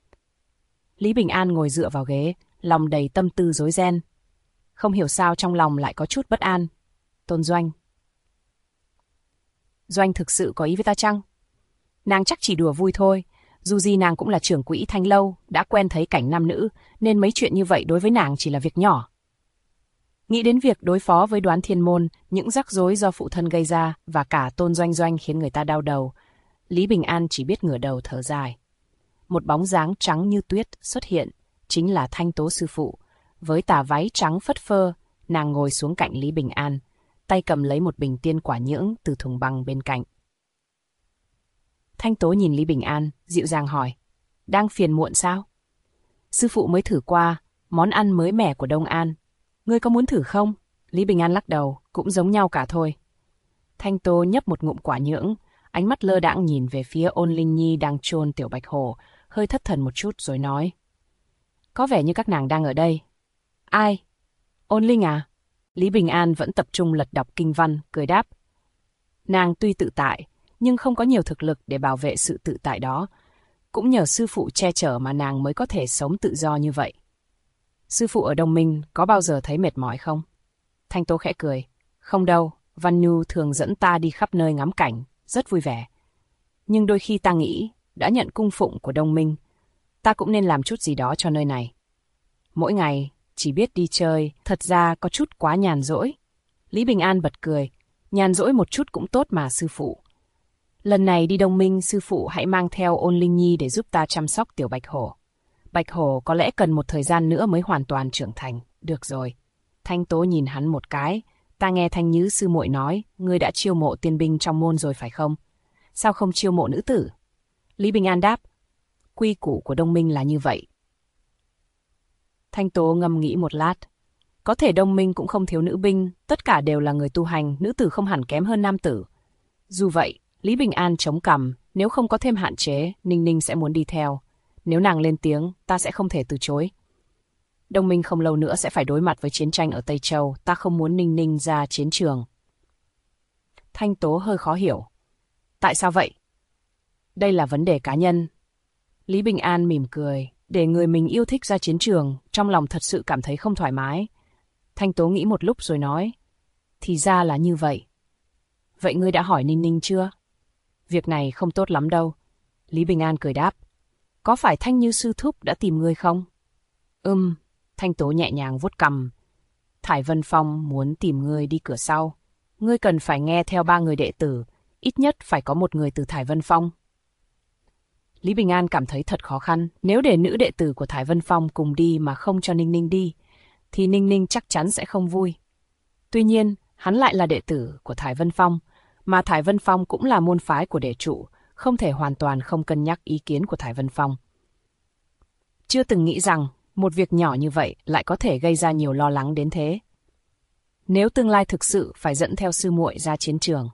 Lý Bình An ngồi dựa vào ghế, lòng đầy tâm tư rối ren. Không hiểu sao trong lòng lại có chút bất an. Tôn Doanh thực sự có ý với ta chăng? Nàng chắc chỉ đùa vui thôi. Dù gì nàng cũng là trưởng quỹ Thanh Lâu, đã quen thấy cảnh nam nữ, nên mấy chuyện như vậy đối với nàng chỉ là việc nhỏ. Nghĩ đến việc đối phó với Đoán Thiên Môn, những rắc rối do phụ thân gây ra và cả Tôn Doanh khiến người ta đau đầu, Lý Bình An chỉ biết ngửa đầu thở dài. Một bóng dáng trắng như tuyết xuất hiện, chính là Thanh Tố sư phụ. Với tà váy trắng phất phơ, nàng ngồi xuống cạnh Lý Bình An, tay cầm lấy một bình tiên quả nhưỡng từ thùng băng bên cạnh. Thanh Tố nhìn Lý Bình An, dịu dàng hỏi, đang phiền muộn sao? Sư phụ mới thử qua, món ăn mới mẻ của Đông An. Ngươi có muốn thử không? Lý Bình An lắc đầu, cũng giống nhau cả thôi. Thanh Tố nhấp một ngụm quả nhưỡng, ánh mắt lơ đãng nhìn về phía Ôn Linh Nhi đang chôn Tiểu Bạch Hổ, hơi thất thần một chút rồi nói. Có vẻ như các nàng đang ở đây. Ai? Ôn Linh à? Lý Bình An vẫn tập trung lật đọc kinh văn, cười đáp. Nàng tuy tự tại, nhưng không có nhiều thực lực để bảo vệ sự tự tại đó. Cũng nhờ sư phụ che chở mà nàng mới có thể sống tự do như vậy. Sư phụ ở Đông Minh có bao giờ thấy mệt mỏi không? Thanh Tố khẽ cười. Không đâu, Văn Nhu thường dẫn ta đi khắp nơi ngắm cảnh, rất vui vẻ. Nhưng đôi khi ta nghĩ, đã nhận cung phụng của Đông Minh, ta cũng nên làm chút gì đó cho nơi này. Mỗi ngày, chỉ biết đi chơi, thật ra có chút quá nhàn rỗi. Lý Bình An bật cười. Nhàn rỗi một chút cũng tốt mà sư phụ. Lần này đi Đông Minh, sư phụ hãy mang theo Ôn Linh Nhi để giúp ta chăm sóc Tiểu Bạch Hổ. Bạch Hổ có lẽ cần một thời gian nữa mới hoàn toàn trưởng thành. Được rồi. Thanh Tố nhìn hắn một cái. Ta nghe Thanh Nhứ sư muội nói, ngươi đã chiêu mộ tiên binh trong môn rồi phải không? Sao không chiêu mộ nữ tử? Lý Bình An đáp. Quy củ của Đông Minh là như vậy. Thanh Tố ngâm nghĩ một lát. Có thể Đông Minh cũng không thiếu nữ binh, tất cả đều là người tu hành, nữ tử không hẳn kém hơn nam tử. Dù vậy, Lý Bình An chống cằm, nếu không có thêm hạn chế, Ninh Ninh sẽ muốn đi theo. Nếu nàng lên tiếng, ta sẽ không thể từ chối. Đông Minh không lâu nữa sẽ phải đối mặt với chiến tranh ở Tây Châu, ta không muốn Ninh Ninh ra chiến trường. Thanh Tố hơi khó hiểu. Tại sao vậy? Đây là vấn đề cá nhân. Lý Bình An mỉm cười, để người mình yêu thích ra chiến trường, trong lòng thật sự cảm thấy không thoải mái. Thanh Tố nghĩ một lúc rồi nói, thì ra là như vậy. Vậy ngươi đã hỏi Ninh Ninh chưa? Việc này không tốt lắm đâu. Lý Bình An cười đáp. Có phải Thanh Như sư thúc đã tìm ngươi không? Thanh Tố nhẹ nhàng vuốt cằm. Thải Vân Phong muốn tìm ngươi đi cửa sau. Ngươi cần phải nghe theo 3 người đệ tử, ít nhất phải có một người từ Thải Vân Phong. Lý Bình An cảm thấy thật khó khăn. Nếu để nữ đệ tử của Thái Vân Phong cùng đi mà không cho Ninh Ninh đi, thì Ninh Ninh chắc chắn sẽ không vui. Tuy nhiên, hắn lại là đệ tử của Thái Vân Phong, mà Thái Vân Phong cũng là môn phái của đệ trụ, không thể hoàn toàn không cân nhắc ý kiến của Thái Vân Phong. Chưa từng nghĩ rằng một việc nhỏ như vậy lại có thể gây ra nhiều lo lắng đến thế. Nếu tương lai thực sự phải dẫn theo sư muội ra chiến trường.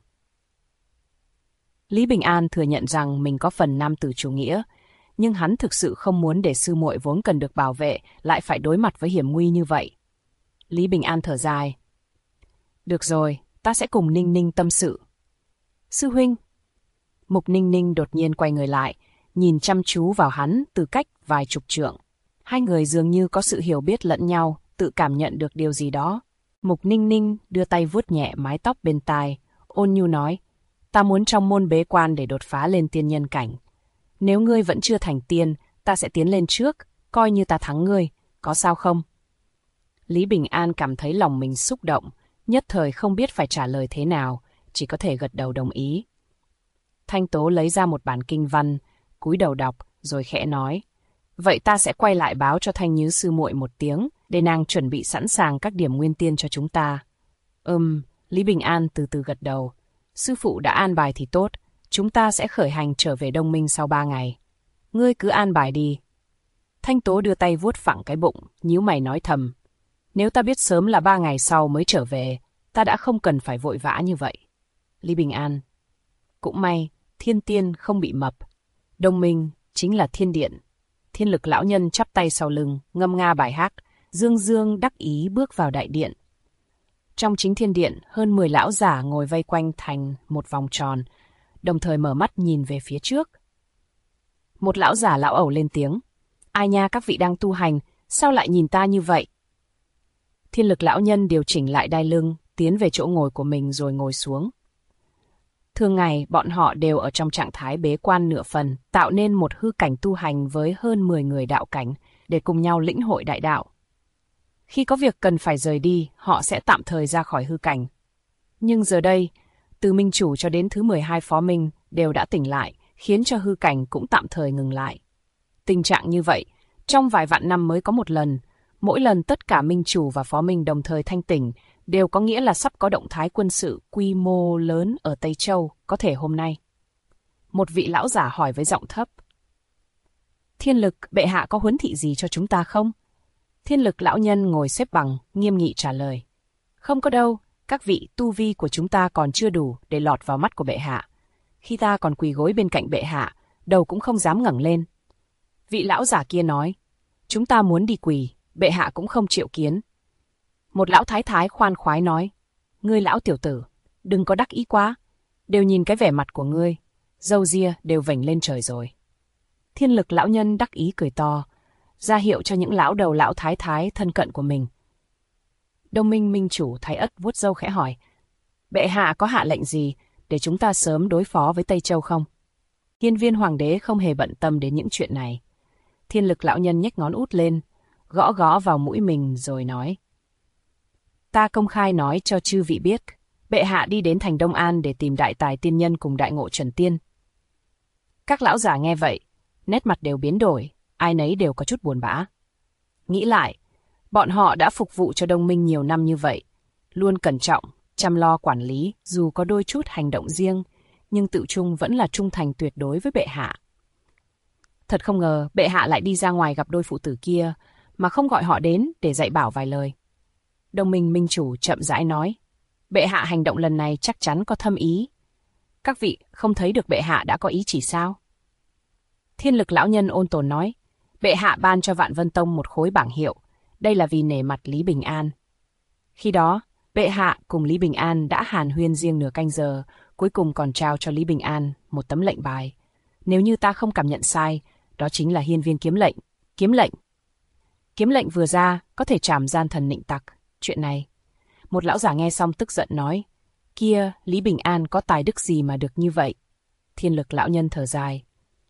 Lý Bình An thừa nhận rằng mình có phần nam tử chủ nghĩa, nhưng hắn thực sự không muốn để sư muội vốn cần được bảo vệ lại phải đối mặt với hiểm nguy như vậy. Lý Bình An thở dài. Được rồi, ta sẽ cùng Ninh Ninh tâm sự. Sư huynh. Mục Ninh Ninh đột nhiên quay người lại, nhìn chăm chú vào hắn từ cách vài chục trượng. Hai người dường như có sự hiểu biết lẫn nhau, tự cảm nhận được điều gì đó. Mục Ninh Ninh đưa tay vuốt nhẹ mái tóc bên tai, ôn nhu nói, ta muốn trong môn bế quan để đột phá lên tiên nhân cảnh. Nếu ngươi vẫn chưa thành tiên, ta sẽ tiến lên trước, coi như ta thắng ngươi, có sao không? Lý Bình An cảm thấy lòng mình xúc động, nhất thời không biết phải trả lời thế nào, chỉ có thể gật đầu đồng ý. Thanh Tố lấy ra một bản kinh văn, cúi đầu đọc, rồi khẽ nói, vậy ta sẽ quay lại báo cho Thanh Nhứ sư muội một tiếng, để nàng chuẩn bị sẵn sàng các điểm nguyên tiên cho chúng ta. Lý Bình An từ từ gật đầu. Sư phụ đã an bài thì tốt, chúng ta sẽ khởi hành trở về Đông Minh sau 3 ngày. Ngươi cứ an bài đi. Thanh Tố đưa tay vuốt phẳng cái bụng, nhíu mày nói thầm. Nếu ta biết sớm là 3 ngày sau mới trở về, ta đã không cần phải vội vã như vậy. Lý Bình An. Cũng may, thiên tiên không bị mập. Đông Minh chính là thiên điện. Thiên Lực lão nhân chắp tay sau lưng, ngâm nga bài hát, dương dương đắc ý bước vào đại điện. Trong chính thiên điện, hơn 10 lão giả ngồi vây quanh thành một vòng tròn, đồng thời mở mắt nhìn về phía trước. Một lão giả lão ẩu lên tiếng. Ai nha, các vị đang tu hành, sao lại nhìn ta như vậy? Thiên Lực lão nhân điều chỉnh lại đai lưng, tiến về chỗ ngồi của mình rồi ngồi xuống. Thường ngày, bọn họ đều ở trong trạng thái bế quan nửa phần, tạo nên một hư cảnh tu hành với hơn 10 người đạo cảnh, để cùng nhau lĩnh hội đại đạo. Khi có việc cần phải rời đi, họ sẽ tạm thời ra khỏi hư cảnh. Nhưng giờ đây, từ minh chủ cho đến thứ 12 phó minh đều đã tỉnh lại, khiến cho hư cảnh cũng tạm thời ngừng lại. Tình trạng như vậy, trong vài vạn năm mới có một lần, mỗi lần tất cả minh chủ và phó minh đồng thời thanh tỉnh, đều có nghĩa là sắp có động thái quân sự quy mô lớn ở Tây Châu, có thể hôm nay. Một vị lão giả hỏi với giọng thấp. Thiên Lực, bệ hạ có huấn thị gì cho chúng ta không? Thiên Lực lão nhân ngồi xếp bằng, nghiêm nghị trả lời. Không có đâu, các vị tu vi của chúng ta còn chưa đủ để lọt vào mắt của bệ hạ. Khi ta còn quỳ gối bên cạnh bệ hạ, đầu cũng không dám ngẩng lên. Vị lão giả kia nói, chúng ta muốn đi quỳ, bệ hạ cũng không chịu kiến. Một lão thái thái khoan khoái nói, ngươi lão tiểu tử, đừng có đắc ý quá, đều nhìn cái vẻ mặt của ngươi, râu ria đều vểnh lên trời rồi. Thiên Lực lão nhân đắc ý cười to, ra hiệu cho những lão đầu lão thái thái thân cận của mình. Đông Minh minh chủ Thái Ất vuốt râu khẽ hỏi, bệ hạ có hạ lệnh gì để chúng ta sớm đối phó với Tây Châu không? Hiên Viên hoàng đế không hề bận tâm đến những chuyện này. Thiên Lực lão nhân nhếch ngón út lên, gõ gõ vào mũi mình rồi nói, ta công khai nói cho chư vị biết, bệ hạ đi đến thành Đông An để tìm đại tài tiên nhân cùng đại ngộ Trần Tiên. Các lão giả nghe vậy, nét mặt đều biến đổi, ai nấy đều có chút buồn bã. Nghĩ lại, bọn họ đã phục vụ cho Đông Minh nhiều năm như vậy, luôn cẩn trọng, chăm lo quản lý, dù có đôi chút hành động riêng, nhưng tự chung vẫn là trung thành tuyệt đối với bệ hạ. Thật không ngờ, bệ hạ lại đi ra ngoài gặp đôi phụ tử kia, mà không gọi họ đến để dạy bảo vài lời. Đông Minh minh chủ chậm rãi nói, bệ hạ hành động lần này chắc chắn có thâm ý. Các vị không thấy được bệ hạ đã có ý chỉ sao? Thiên Lực lão nhân ôn tồn nói, bệ hạ ban cho Vạn Vân Tông một khối bảng hiệu, đây là vì nể mặt Lý Bình An. Khi đó, bệ hạ cùng Lý Bình An đã hàn huyên riêng nửa canh giờ, cuối cùng còn trao cho Lý Bình An một tấm lệnh bài. Nếu như ta không cảm nhận sai, đó chính là hiên viên kiếm lệnh. Kiếm lệnh. Kiếm lệnh vừa ra, có thể trảm gian thần nịnh tặc. Chuyện này. Một lão giả nghe xong tức giận nói, kia, Lý Bình An có tài đức gì mà được như vậy? Thiên Lực lão nhân thở dài.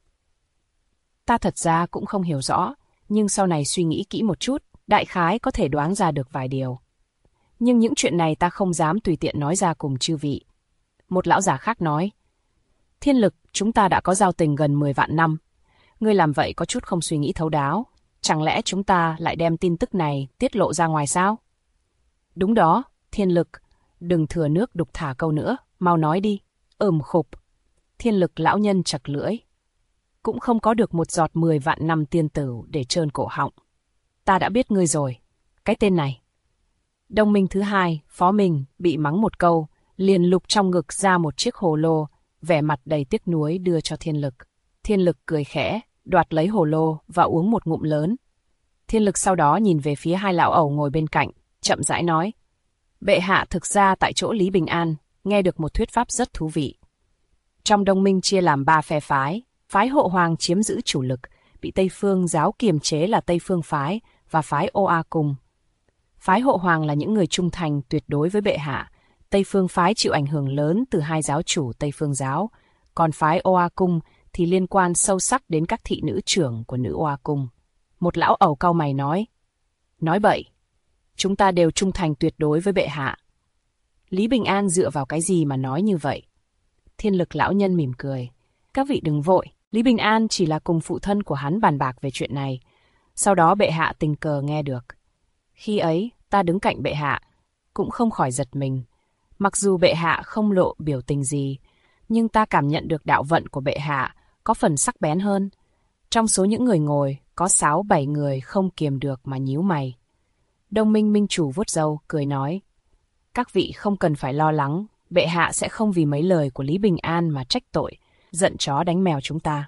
Ta thật ra cũng không hiểu rõ, nhưng sau này suy nghĩ kỹ một chút, đại khái có thể đoán ra được vài điều. Nhưng những chuyện này ta không dám tùy tiện nói ra cùng chư vị. Một lão giả khác nói, Thiên Lực, chúng ta đã có giao tình gần 10 vạn năm. Ngươi làm vậy có chút không suy nghĩ thấu đáo. Chẳng lẽ chúng ta lại đem tin tức này tiết lộ ra ngoài sao? Đúng đó, Thiên Lực. Đừng thừa nước đục thả câu nữa, mau nói đi. Khục. Thiên Lực lão nhân chặt lưỡi. Cũng không có được một giọt 10 vạn năm tiên tử để trơn cổ họng. Ta đã biết ngươi rồi. Cái tên này. Đồng minh thứ hai, Phó Minh, bị mắng một câu, liền lục trong ngực ra một chiếc hồ lô, vẻ mặt đầy tiếc nuối đưa cho Thiên Lực. Thiên Lực cười khẽ, đoạt lấy hồ lô và uống một ngụm lớn. Thiên Lực sau đó nhìn về phía hai lão ẩu ngồi bên cạnh, chậm rãi nói. Bệ hạ thực ra tại chỗ Lý Bình An, nghe được một thuyết pháp rất thú vị. Trong Đông Minh chia làm 3 phe phái, phái Hộ Hoàng chiếm giữ chủ lực, bị Tây Phương giáo kiềm chế là Tây Phương phái và phái Oa Cung. Phái Hộ Hoàng là những người trung thành tuyệt đối với bệ hạ, Tây Phương phái chịu ảnh hưởng lớn từ hai giáo chủ Tây Phương giáo, còn phái Oa Cung thì liên quan sâu sắc đến các thị nữ trưởng của nữ Oa Cung. Một lão ẩu cau mày nói. Nói bậy, chúng ta đều trung thành tuyệt đối với bệ hạ. Lý Bình An dựa vào cái gì mà nói như vậy? Thiên Lực lão nhân mỉm cười. Các vị đừng vội, Lý Bình An chỉ là cùng phụ thân của hắn bàn bạc về chuyện này. Sau đó bệ hạ tình cờ nghe được. Khi ấy, ta đứng cạnh bệ hạ, cũng không khỏi giật mình. Mặc dù bệ hạ không lộ biểu tình gì, nhưng ta cảm nhận được đạo vận của bệ hạ có phần sắc bén hơn. Trong số những người ngồi, có 6-7 người không kiềm được mà nhíu mày. Đông Minh minh chủ vuốt râu, cười nói. Các vị không cần phải lo lắng, bệ hạ sẽ không vì mấy lời của Lý Bình An mà trách tội, giận chó đánh mèo chúng ta.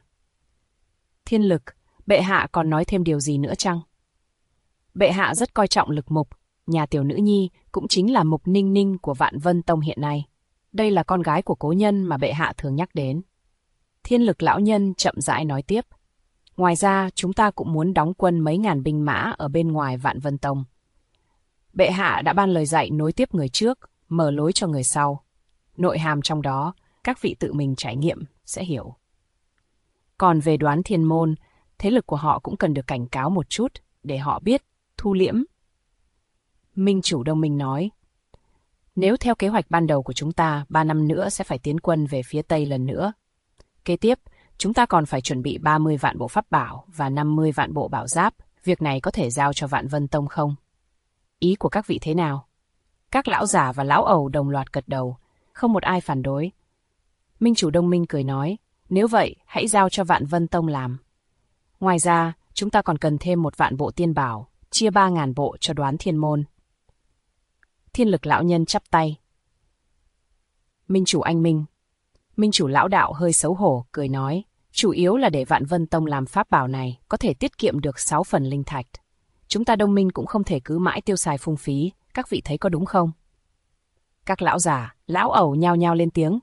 Thiên Lực, bệ hạ còn nói thêm điều gì nữa chăng? Bệ hạ rất coi trọng Lực Mục, nhà tiểu nữ nhi cũng chính là Mục Ninh Ninh của Vạn Vân Tông hiện nay. Đây là con gái của cố nhân mà bệ hạ thường nhắc đến. Thiên Lực lão nhân chậm rãi nói tiếp. Ngoài ra, chúng ta cũng muốn đóng quân mấy ngàn binh mã ở bên ngoài Vạn Vân Tông. Bệ hạ đã ban lời dạy nối tiếp người trước, mở lối cho người sau. Nội hàm trong đó, các vị tự mình trải nghiệm sẽ hiểu. Còn về Đoán Thiên Môn, thế lực của họ cũng cần được cảnh cáo một chút để họ biết thu liễm. Minh chủ Đông Minh nói. Nếu theo kế hoạch ban đầu của chúng ta, 3 năm nữa sẽ phải tiến quân về phía Tây lần nữa. Kế tiếp, chúng ta còn phải chuẩn bị 30 vạn bộ pháp bảo và 50 vạn bộ bảo giáp. Việc này có thể giao cho Vạn Vân Tông không? Ý của các vị thế nào? Các lão giả và lão ẩu đồng loạt gật đầu, không một ai phản đối. Minh chủ Đông Minh cười nói, nếu vậy, hãy giao cho Vạn Vân Tông làm. Ngoài ra, chúng ta còn cần thêm 1 vạn bộ tiên bảo, chia 3.000 bộ cho Đoán Thiên Môn. Thiên Lực lão nhân chắp tay. Minh chủ anh Minh. Minh chủ lão đạo hơi xấu hổ, cười nói, chủ yếu là để Vạn Vân Tông làm pháp bảo này có thể tiết kiệm được 6 phần linh thạch. Chúng ta Đông Minh cũng không thể cứ mãi tiêu xài phung phí, các vị thấy có đúng không? Các lão già, lão ẩu nhao nhao lên tiếng.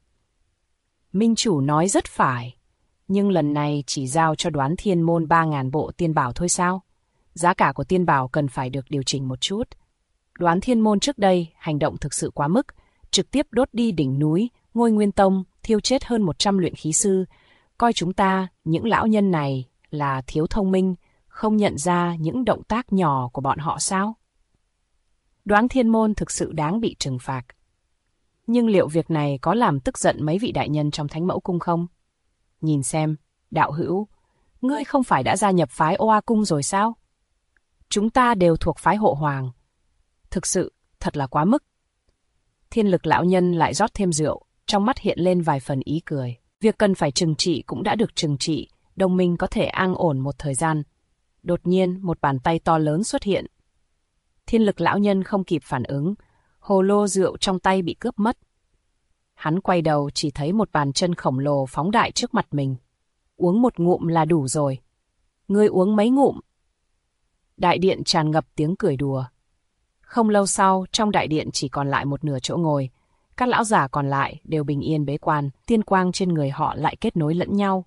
Minh chủ nói rất phải, nhưng lần này chỉ giao cho Đoán Thiên Môn 3.000 bộ tiên bảo thôi sao? Giá cả của tiên bảo cần phải được điều chỉnh một chút. Đoán Thiên Môn trước đây hành động thực sự quá mức, trực tiếp đốt đi đỉnh núi, Ngôi Nguyên Tông, thiêu chết hơn 100 luyện khí sư, coi chúng ta, những lão nhân này, là thiếu thông minh, không nhận ra những động tác nhỏ của bọn họ sao? Đoán Thiên Môn thực sự đáng bị trừng phạt. Nhưng liệu việc này có làm tức giận mấy vị đại nhân trong Thánh Mẫu Cung không? Nhìn xem, đạo hữu, ngươi không phải đã gia nhập phái Oa Cung rồi sao? Chúng ta đều thuộc phái Hộ Hoàng. Thực sự, thật là quá mức. Thiên Lực lão nhân lại rót thêm rượu, trong mắt hiện lên vài phần ý cười. Việc cần phải trừng trị cũng đã được trừng trị, Đồng minh có thể an ổn một thời gian. Đột nhiên, một bàn tay to lớn xuất hiện. Thiên Lực lão nhân không kịp phản ứng, hồ lô rượu trong tay bị cướp mất. Hắn quay đầu chỉ thấy một bàn chân khổng lồ phóng đại trước mặt mình. Uống một ngụm là đủ rồi. Ngươi uống mấy ngụm? Đại điện tràn ngập tiếng cười đùa. Không lâu sau, trong đại điện chỉ còn lại một nửa chỗ ngồi. Các lão giả còn lại đều bình yên bế quan, tiên quang trên người họ lại kết nối lẫn nhau.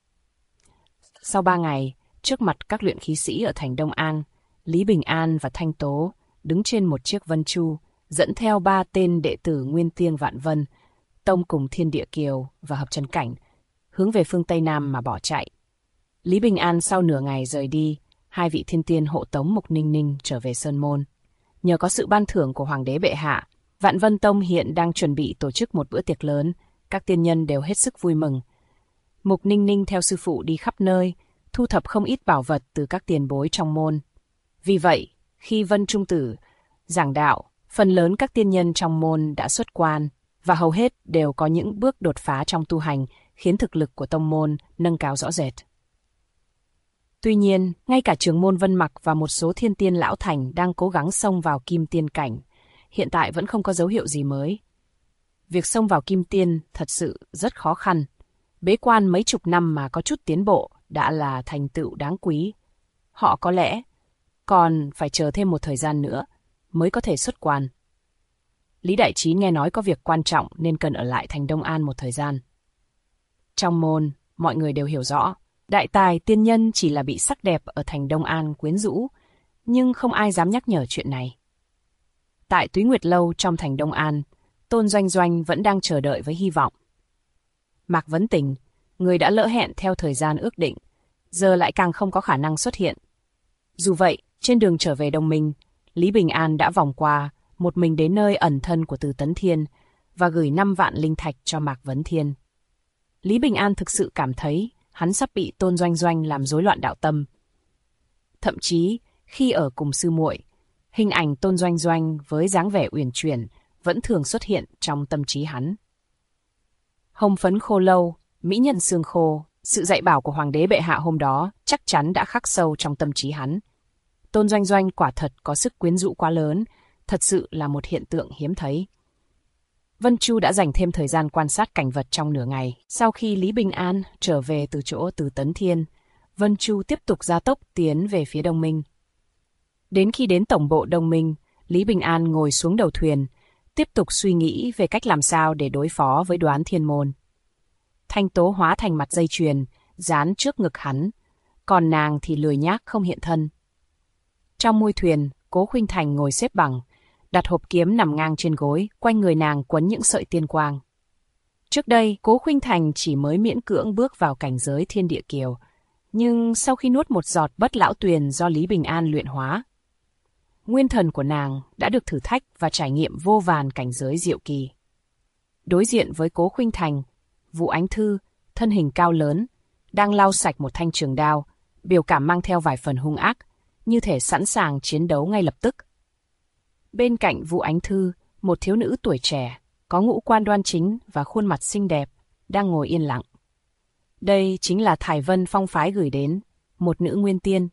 Sau 3 ngày, trước mặt các luyện khí sĩ ở thành Đông An, Lý Bình An và Thanh Tố đứng trên một chiếc vân chu, dẫn theo 3 tên đệ tử Nguyên Tiên Vạn Vân, Tông cùng Thiên Địa Kiều và Hợp Chân Cảnh, hướng về phương Tây Nam mà bỏ chạy. Lý Bình An sau nửa ngày rời đi, 2 vị thiên tiên hộ tống Mục Ninh Ninh trở về Sơn Môn. Nhờ có sự ban thưởng của Hoàng đế bệ hạ, Vạn Vân Tông hiện đang chuẩn bị tổ chức một bữa tiệc lớn, các tiên nhân đều hết sức vui mừng. Mục Ninh Ninh theo sư phụ đi khắp nơi, thu thập không ít bảo vật từ các tiền bối trong môn. Vì vậy, khi Vân Trung Tử giảng đạo, phần lớn các tiên nhân trong môn đã xuất quan, và hầu hết đều có những bước đột phá trong tu hành, khiến thực lực của tông môn nâng cao rõ rệt. Tuy nhiên, ngay cả trưởng môn Vân Mặc và một số thiên tiên lão thành đang cố gắng xông vào kim tiên cảnh, hiện tại vẫn không có dấu hiệu gì mới. Việc xông vào kim tiên thật sự rất khó khăn. Bế quan mấy chục năm mà có chút tiến bộ đã là thành tựu đáng quý. Họ có lẽ còn phải chờ thêm một thời gian nữa mới có thể xuất quan. Lý Đại Trí nghe nói có việc quan trọng nên cần ở lại thành Đông An một thời gian. Trong môn, mọi người đều hiểu rõ, đại tài tiên nhân chỉ là bị sắc đẹp ở thành Đông An quyến rũ, nhưng không ai dám nhắc nhở chuyện này. Tại Túy Nguyệt Lâu trong thành Đông An, Tôn Doanh Doanh vẫn đang chờ đợi với hy vọng. Mạc Vấn Tình, người đã lỡ hẹn theo thời gian ước định, giờ lại càng không có khả năng xuất hiện. Dù vậy, trên đường trở về Đông Minh, Lý Bình An đã vòng qua, một mình đến nơi ẩn thân của Từ Tấn Thiên và gửi 5 vạn linh thạch cho Mạc Vấn Thiên. Lý Bình An thực sự cảm thấy hắn sắp bị Tôn Doanh Doanh làm rối loạn đạo tâm. Thậm chí, khi ở cùng sư muội, hình ảnh Tôn Doanh Doanh với dáng vẻ uyển chuyển vẫn thường xuất hiện trong tâm trí hắn. Hồng phấn khô lâu, mỹ nhân xương khô, sự dạy bảo của Hoàng đế bệ hạ hôm đó chắc chắn đã khắc sâu trong tâm trí hắn. Tôn Doanh Doanh quả thật có sức quyến rũ quá lớn, thật sự là một hiện tượng hiếm thấy. Vân Chu đã dành thêm thời gian quan sát cảnh vật trong nửa ngày. Sau khi Lý Bình An trở về từ chỗ Từ Tấn Thiên, Vân Chu tiếp tục gia tốc tiến về phía Đông Minh. Đến khi đến tổng bộ Đông Minh, Lý Bình An ngồi xuống đầu thuyền, tiếp tục suy nghĩ về cách làm sao để đối phó với Đoán Thiên Môn. Thanh Tố hóa thành mặt dây chuyền, dán trước ngực hắn, còn nàng thì lười nhác không hiện thân. Trong mui thuyền, Cố Khuynh Thành ngồi xếp bằng, đặt hộp kiếm nằm ngang trên gối, quanh người nàng quấn những sợi tiên quang. Trước đây, Cố Khuynh Thành chỉ mới miễn cưỡng bước vào cảnh giới thiên địa kiều, nhưng sau khi nuốt một giọt bất lão tuyền do Lý Bình An luyện hóa, nguyên thần của nàng đã được thử thách và trải nghiệm vô vàn cảnh giới diệu kỳ. Đối diện với Cố Khuynh Thành, Vũ Ánh Thư, thân hình cao lớn, đang lau sạch một thanh trường đao, biểu cảm mang theo vài phần hung ác, như thể sẵn sàng chiến đấu ngay lập tức. Bên cạnh Vũ Ánh Thư, một thiếu nữ tuổi trẻ, có ngũ quan đoan chính và khuôn mặt xinh đẹp, đang ngồi yên lặng. Đây chính là Thải Vân Phong phái gửi đến, một nữ nguyên tiên.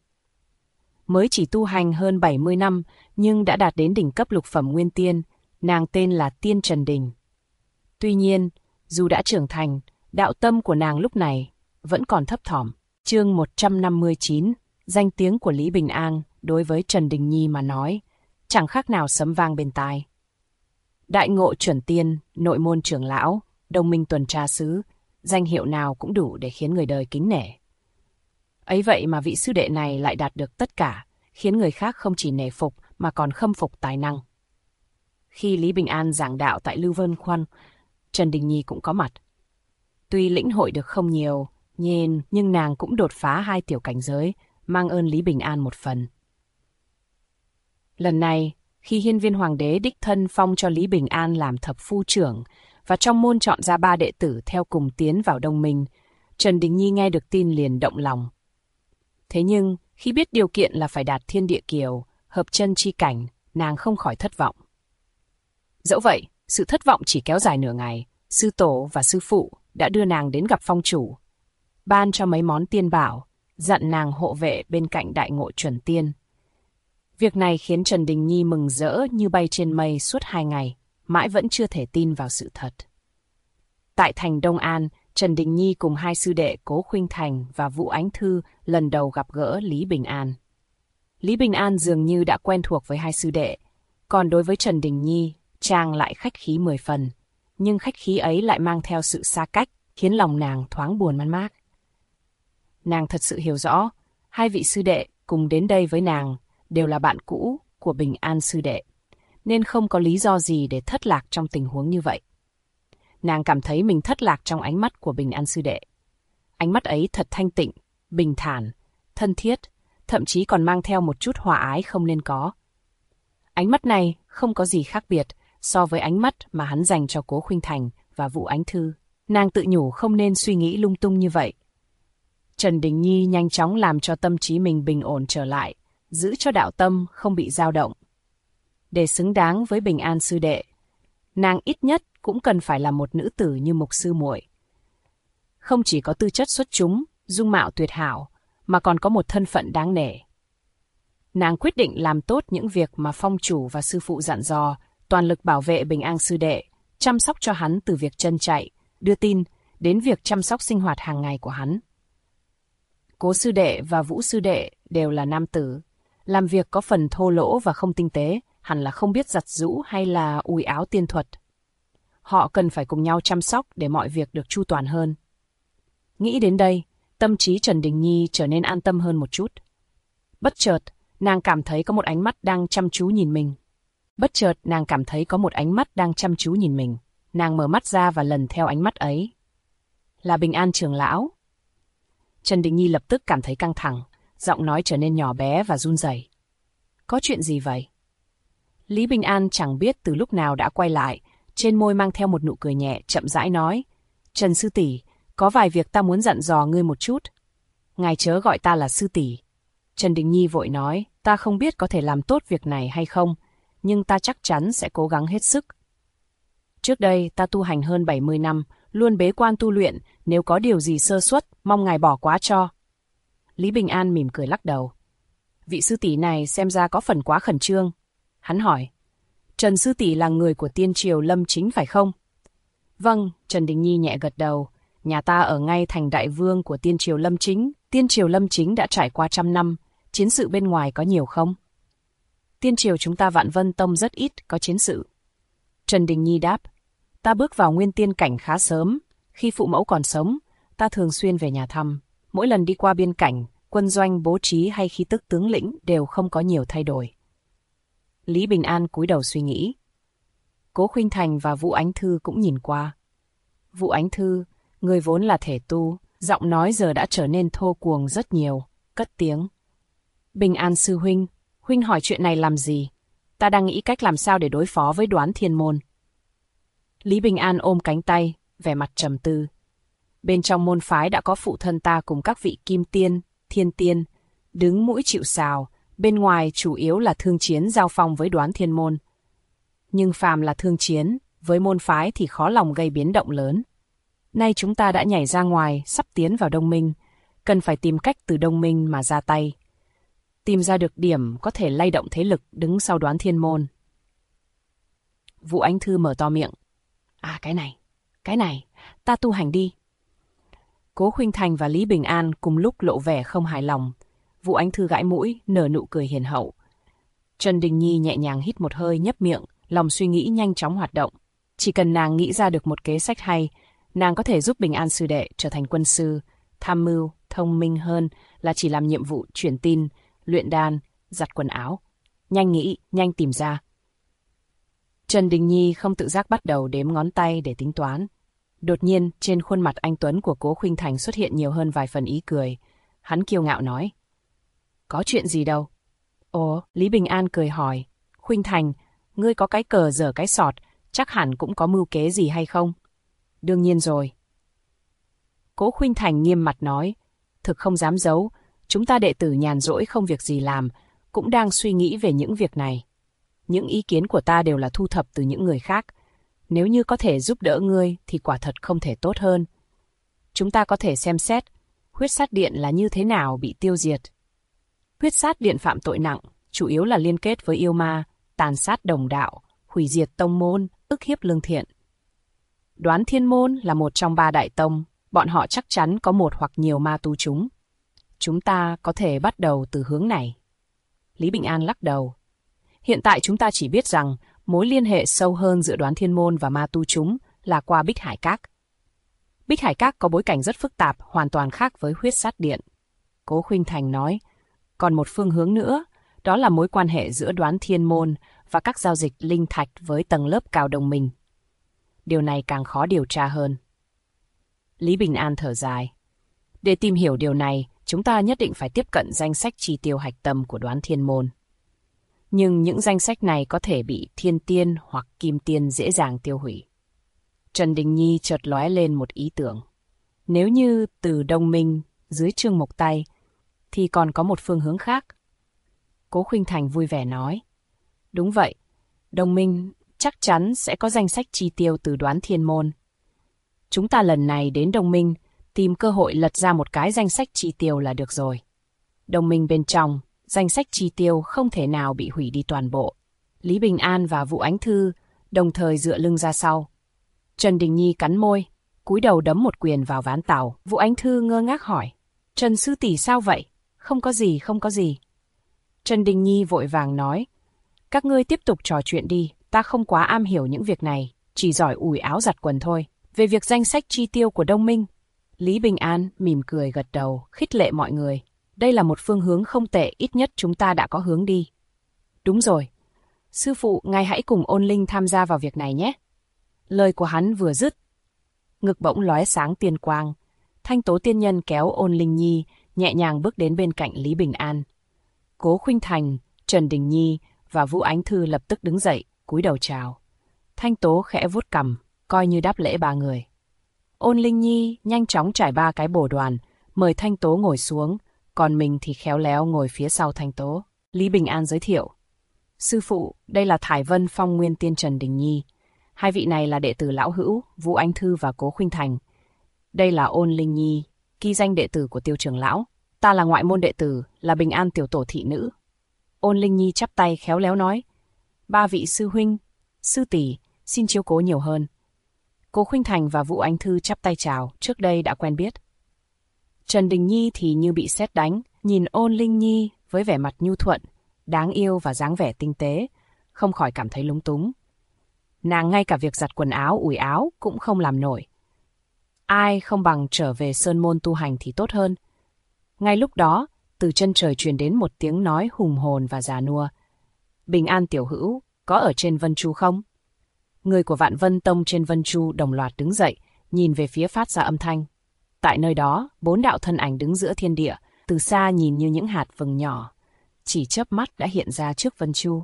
Mới chỉ tu hành hơn 70 năm, nhưng đã đạt đến đỉnh cấp lục phẩm nguyên tiên, nàng tên là Tiên Trần Đình. Tuy nhiên, dù đã trưởng thành, đạo tâm của nàng lúc này vẫn còn thấp thỏm. Chương 159, danh tiếng của Lý Bình An đối với Trần Đình Nhi mà nói, chẳng khác nào sấm vang bên tai. Đại ngộ chuẩn tiên, nội môn trưởng lão, Đông Minh tuần tra sứ, danh hiệu nào cũng đủ để khiến người đời kính nể. Ấy vậy mà vị sư đệ này lại đạt được tất cả, khiến người khác không chỉ nể phục mà còn khâm phục tài năng. Khi Lý Bình An giảng đạo tại Lưu Vân Khoan, Trần Đình Nhi cũng có mặt. Tuy lĩnh hội được không nhiều, nhưng nàng cũng đột phá 2 tiểu cảnh giới, mang ơn Lý Bình An một phần. Lần này, khi Hiên Viên Hoàng đế đích thân phong cho Lý Bình An làm thập phu trưởng và trong môn chọn ra 3 đệ tử theo cùng tiến vào Đông Minh, Trần Đình Nhi nghe được tin liền động lòng. Thế nhưng, khi biết điều kiện là phải đạt thiên địa kiều, hợp chân chi cảnh, nàng không khỏi thất vọng. Dẫu vậy, sự thất vọng chỉ kéo dài nửa ngày, sư tổ và sư phụ đã đưa nàng đến gặp phong chủ, ban cho mấy món tiên bảo, dặn nàng hộ vệ bên cạnh đại ngộ chuẩn tiên. Việc này khiến Trần Đình Nhi mừng rỡ như bay trên mây suốt 2 ngày, mãi vẫn chưa thể tin vào sự thật. Tại thành Đông An, Trần Đình Nhi cùng 2 sư đệ Cố Khuynh Thành và Vũ Ánh Thư lần đầu gặp gỡ Lý Bình An. Lý Bình An dường như đã quen thuộc với 2 sư đệ, còn đối với Trần Đình Nhi, chàng lại khách khí 10 phần, nhưng khách khí ấy lại mang theo sự xa cách, khiến lòng nàng thoáng buồn man mác. Nàng thật sự hiểu rõ, 2 vị sư đệ cùng đến đây với nàng đều là bạn cũ của Bình An sư đệ, nên không có lý do gì để thất lạc trong tình huống như vậy. Nàng cảm thấy mình thất lạc trong ánh mắt của Bình An sư đệ. Ánh mắt ấy thật thanh tịnh, bình thản, thân thiết, thậm chí còn mang theo một chút hòa ái không nên có. Ánh mắt này không có gì khác biệt so với ánh mắt mà hắn dành cho Cố Khuynh Thành và Vũ Ánh Thư. Nàng tự nhủ không nên suy nghĩ lung tung như vậy. Trần Đình Nhi nhanh chóng làm cho tâm trí mình bình ổn trở lại, giữ cho đạo tâm không bị dao động. Để xứng đáng với Bình An sư đệ, nàng ít nhất cũng cần phải là một nữ tử như mục sư muội. Không chỉ có tư chất xuất chúng, dung mạo tuyệt hảo, mà còn có một thân phận đáng nể. Nàng quyết định làm tốt những việc mà phong chủ và sư phụ dặn dò, toàn lực bảo vệ Bình An sư đệ, chăm sóc cho hắn từ việc chân chạy, đưa tin, đến việc chăm sóc sinh hoạt hàng ngày của hắn. Cố sư đệ và Vũ sư đệ đều là nam tử, làm việc có phần thô lỗ và không tinh tế, hẳn là không biết giặt giũ hay là ùi áo tiên thuật. Họ cần phải cùng nhau chăm sóc để mọi việc được chu toàn hơn. Nghĩ đến đây, tâm trí Trần Đình Nhi trở nên an tâm hơn một chút. Bất chợt, nàng cảm thấy có một ánh mắt đang chăm chú nhìn mình. Nàng mở mắt ra và lần theo ánh mắt ấy. Là Bình An trưởng lão. Trần Đình Nhi lập tức cảm thấy căng thẳng, giọng nói trở nên nhỏ bé và run rẩy. Có chuyện gì vậy? Lý Bình An chẳng biết từ lúc nào đã quay lại, trên môi mang theo một nụ cười nhẹ, chậm rãi nói. Trần sư tỷ, có vài việc ta muốn dặn dò ngươi một chút. Ngài chớ gọi ta là sư tỷ. Trần Đình Nhi vội nói, ta không biết có thể làm tốt việc này hay không, nhưng ta chắc chắn sẽ cố gắng hết sức. Trước đây ta tu hành hơn 70 năm, luôn bế quan tu luyện, nếu có điều gì sơ suất, mong ngài bỏ qua cho. Lý Bình An mỉm cười lắc đầu. Vị sư tỷ này xem ra có phần quá khẩn trương. Hắn hỏi, Trần sư tỷ là người của Tiên Triều Lâm Chính phải không? Vâng, Trần Đình Nhi nhẹ gật đầu. Nhà ta ở ngay thành đại vương của Tiên Triều Lâm Chính. Tiên Triều Lâm Chính đã trải qua 100 năm, chiến sự bên ngoài có nhiều không? Tiên Triều chúng ta Vạn Vân Tông rất ít có chiến sự. Trần Đình Nhi đáp, ta bước vào nguyên tiên cảnh khá sớm. Khi phụ mẫu còn sống, ta thường xuyên về nhà thăm. Mỗi lần đi qua biên cảnh, quân doanh bố trí hay khí tức tướng lĩnh đều không có nhiều thay đổi. Lý Bình An cúi đầu suy nghĩ. Cố Khuynh Thành và Vũ Ánh Thư cũng nhìn qua. Vũ Ánh Thư, người vốn là thể tu, giọng nói giờ đã trở nên thô cuồng rất nhiều, cất tiếng. Bình An sư huynh, huynh hỏi chuyện này làm gì? Ta đang nghĩ cách làm sao để đối phó với Đoán Thiên Môn. Lý Bình An ôm cánh tay, vẻ mặt trầm tư. Bên trong môn phái đã có phụ thân ta cùng các vị Kim Tiên, Thiên Tiên, đứng mũi chịu sào, bên ngoài chủ yếu là thương chiến giao phong với Đoán Thiên Môn. Nhưng phàm là thương chiến, với môn phái thì khó lòng gây biến động lớn. Nay chúng ta đã nhảy ra ngoài, sắp tiến vào đồng minh, cần phải tìm cách từ đồng minh mà ra tay. Tìm ra được điểm có thể lay động thế lực đứng sau Đoán Thiên Môn. Vũ Ánh Thư mở to miệng. À cái này, ta tu hành đi. Cố Khuynh Thành và Lý Bình An cùng lúc lộ vẻ không hài lòng. Vũ Ánh Thư gãi mũi, nở nụ cười hiền hậu. Trần Đình Nhi nhẹ nhàng hít một hơi nhấp miệng, lòng suy nghĩ nhanh chóng hoạt động. Chỉ cần nàng nghĩ ra được một kế sách hay, nàng có thể giúp Bình An sư đệ trở thành quân sư, tham mưu, thông minh hơn là chỉ làm nhiệm vụ truyền tin, luyện đan, giặt quần áo. Nhanh nghĩ, nhanh tìm ra. Trần Đình Nhi không tự giác bắt đầu đếm ngón tay để tính toán. Đột nhiên, trên khuôn mặt anh Tuấn của Cố Khuynh Thành xuất hiện nhiều hơn vài phần ý cười. Hắn kiêu ngạo nói. Có chuyện gì đâu? Ồ, Lý Bình An cười hỏi. Khuynh Thành, ngươi có cái cờ dở cái sọt, chắc hẳn cũng có mưu kế gì hay không? Đương nhiên rồi. Cố Khuynh Thành nghiêm mặt nói. Thực không dám giấu, chúng ta đệ tử nhàn rỗi không việc gì làm, cũng đang suy nghĩ về những việc này. Những ý kiến của ta đều là thu thập từ những người khác. Nếu như có thể giúp đỡ ngươi thì quả thật không thể tốt hơn. Chúng ta có thể xem xét Huyết Sát Điện là như thế nào bị tiêu diệt. Huyết Sát Điện phạm tội nặng, chủ yếu là liên kết với yêu ma, tàn sát đồng đạo, hủy diệt tông môn, ức hiếp lương thiện. Đoán Thiên Môn là một trong 3 đại tông, bọn họ chắc chắn có một hoặc nhiều ma tu chúng. Chúng ta có thể bắt đầu từ hướng này. Lý Bình An lắc đầu. Hiện tại chúng ta chỉ biết rằng mối liên hệ sâu hơn giữa Đoán Thiên Môn và ma tu chúng là qua Bích Hải Các. Bích Hải Các có bối cảnh rất phức tạp, hoàn toàn khác với Huyết Sát Điện. Cố Khuynh Thành nói, còn một phương hướng nữa, đó là mối quan hệ giữa Đoán Thiên Môn và các giao dịch linh thạch với tầng lớp cao đồng minh. Điều này càng khó điều tra hơn. Lý Bình An thở dài. Để tìm hiểu điều này, chúng ta nhất định phải tiếp cận danh sách chi tiêu hạch tâm của Đoán Thiên Môn. Nhưng những danh sách này có thể bị Thiên Tiên hoặc Kim Tiên dễ dàng tiêu hủy. Trần Đình Nhi chợt lóe lên một ý tưởng. Nếu như từ Đông Minh dưới Trương Mộc tay, thì còn có một phương hướng khác. Cố Khuynh Thành vui vẻ nói. Đúng vậy, Đông Minh chắc chắn sẽ có danh sách chi tiêu từ Đoán Thiên Môn. Chúng ta lần này đến Đông Minh, tìm cơ hội lật ra một cái danh sách chi tiêu là được rồi. Đông Minh bên trong, danh sách chi tiêu không thể nào bị hủy đi toàn bộ. Lý Bình An và Vũ Ánh Thư đồng thời dựa lưng ra sau. Trần Đình Nhi cắn môi, cúi đầu đấm một quyền vào ván tàu. Vũ Ánh Thư ngơ ngác hỏi, Trần sư tỷ sao vậy? Không có gì, không có gì. Trần Đình Nhi vội vàng nói, các ngươi tiếp tục trò chuyện đi, ta không quá am hiểu những việc này, chỉ giỏi ủi áo giặt quần thôi. Về việc danh sách chi tiêu của Đông Minh, Lý Bình An mỉm cười gật đầu, khích lệ mọi người. Đây là một phương hướng không tệ, ít nhất chúng ta đã có hướng đi. Đúng rồi. Sư phụ, ngài hãy cùng Ôn Linh tham gia vào việc này nhé. Lời của hắn vừa dứt, ngực bỗng lóe sáng tiên quang. Thanh Tố tiên nhân kéo Ôn Linh Nhi, nhẹ nhàng bước đến bên cạnh Lý Bình An. Cố Khuynh Thành, Trần Đình Nhi và Vũ Ánh Thư lập tức đứng dậy, cúi đầu chào. Thanh Tố khẽ vuốt cằm, coi như đáp lễ ba người. Ôn Linh Nhi nhanh chóng trải ba cái bồ đoàn, mời Thanh Tố ngồi xuống, còn mình thì khéo léo ngồi phía sau Thanh Tố. Lý Bình An giới thiệu. Sư phụ, đây là Thải Vân Phong Nguyên Tiên Trần Đình Nhi. Hai vị này là đệ tử lão hữu, Vũ Anh Thư và Cố Khuynh Thành. Đây là Ôn Linh Nhi, ghi danh đệ tử của Tiêu trưởng lão. Ta là ngoại môn đệ tử, là Bình An tiểu tổ thị nữ. Ôn Linh Nhi chắp tay khéo léo nói. Ba vị sư huynh, sư tỷ, xin chiếu cố nhiều hơn. Cố Khuynh Thành và Vũ Anh Thư chắp tay chào, trước đây đã quen biết. Trần Đình Nhi thì như bị sét đánh, nhìn Ôn Linh Nhi với vẻ mặt nhu thuận, đáng yêu và dáng vẻ tinh tế, không khỏi cảm thấy lúng túng. Nàng ngay cả việc giặt quần áo, ủi áo cũng không làm nổi. Ai không bằng trở về sơn môn tu hành thì tốt hơn. Ngay lúc đó, từ chân trời truyền đến một tiếng nói hùng hồn và già nua. Bình An tiểu hữu, có ở trên Vân Chu không? Người của Vạn Vân Tông trên Vân Chu đồng loạt đứng dậy, nhìn về phía phát ra âm thanh. Tại nơi đó, 4 đạo thân ảnh đứng giữa thiên địa, từ xa nhìn như những hạt vừng nhỏ. Chỉ chớp mắt đã hiện ra trước Vân Chu.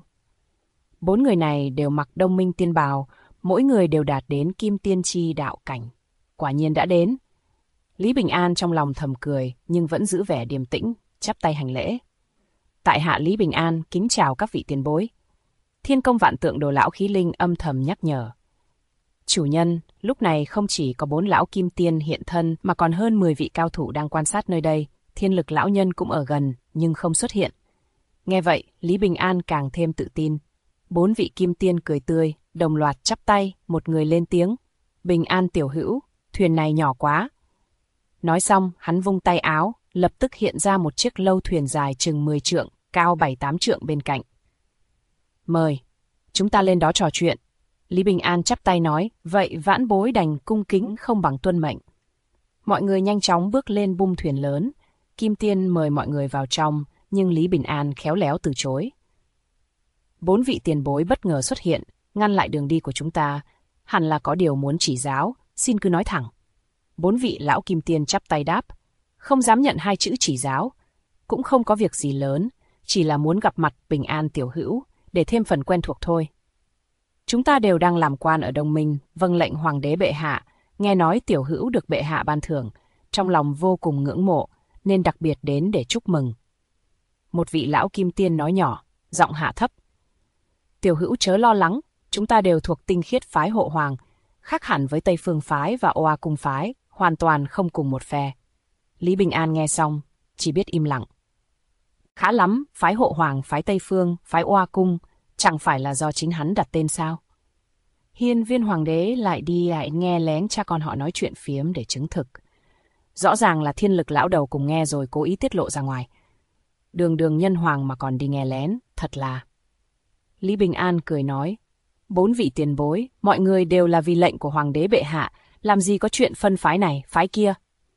4 người này đều mặc Đông Minh tiên bào, mỗi người đều đạt đến Kim Tiên Chi đạo cảnh. Quả nhiên đã đến. Lý Bình An trong lòng thầm cười, nhưng vẫn giữ vẻ điềm tĩnh, chắp tay hành lễ. Tại hạ Lý Bình An kính chào các vị tiền bối. Thiên Công Vạn Tượng Đồ lão khí linh âm thầm nhắc nhở. Chủ nhân, lúc này không chỉ có 4 lão kim tiên hiện thân mà còn hơn 10 vị cao thủ đang quan sát nơi đây. Thiên Lực lão nhân cũng ở gần nhưng không xuất hiện. Nghe vậy, Lý Bình An càng thêm tự tin. 4 vị kim tiên cười tươi, đồng loạt chắp tay, một người lên tiếng. Bình An tiểu hữu, thuyền này nhỏ quá. Nói xong, hắn vung tay áo, lập tức hiện ra một chiếc lâu thuyền dài chừng 10 trượng, cao 7-8 trượng bên cạnh. Mời, chúng ta lên đó trò chuyện. Lý Bình An chắp tay nói, vậy vãn bối đành cung kính không bằng tuân mệnh. Mọi người nhanh chóng bước lên bung thuyền lớn. Kim Tiên mời mọi người vào trong, nhưng Lý Bình An khéo léo từ chối. 4 vị tiền bối bất ngờ xuất hiện, ngăn lại đường đi của chúng ta. Hẳn là có điều muốn chỉ giáo, xin cứ nói thẳng. 4 vị lão Kim Tiên chắp tay đáp, không dám nhận 2 chữ chỉ giáo. Cũng không có việc gì lớn, chỉ là muốn gặp mặt Bình An tiểu hữu, để thêm phần quen thuộc thôi. Chúng ta đều đang làm quan ở Đông Minh, vâng lệnh Hoàng đế bệ hạ, nghe nói tiểu hữu được bệ hạ ban thưởng, trong lòng vô cùng ngưỡng mộ, nên đặc biệt đến để chúc mừng. Một vị lão Kim Tiên nói nhỏ, giọng hạ thấp. Tiểu hữu chớ lo lắng, chúng ta đều thuộc tinh khiết phái Hộ Hoàng, khác hẳn với Tây Phương phái và Oa Cung phái, hoàn toàn không cùng một phe. Lý Bình An nghe xong, chỉ biết im lặng. Khá lắm, phái Hộ Hoàng, phái Tây Phương, phái Oa Cung, chẳng phải là do chính hắn đặt tên sao? Hiên Viên Hoàng đế lại đi lại nghe lén cha con họ nói chuyện phiếm để chứng thực. Rõ ràng là Thiên Lực lão đầu cùng nghe rồi cố ý tiết lộ ra ngoài. Đường đường nhân hoàng mà còn đi nghe lén, thật là... Lý Bình An cười nói, 4 vị tiền bối, mọi người đều là vì lệnh của Hoàng đế bệ hạ, làm gì có chuyện phân phái này, phái kia.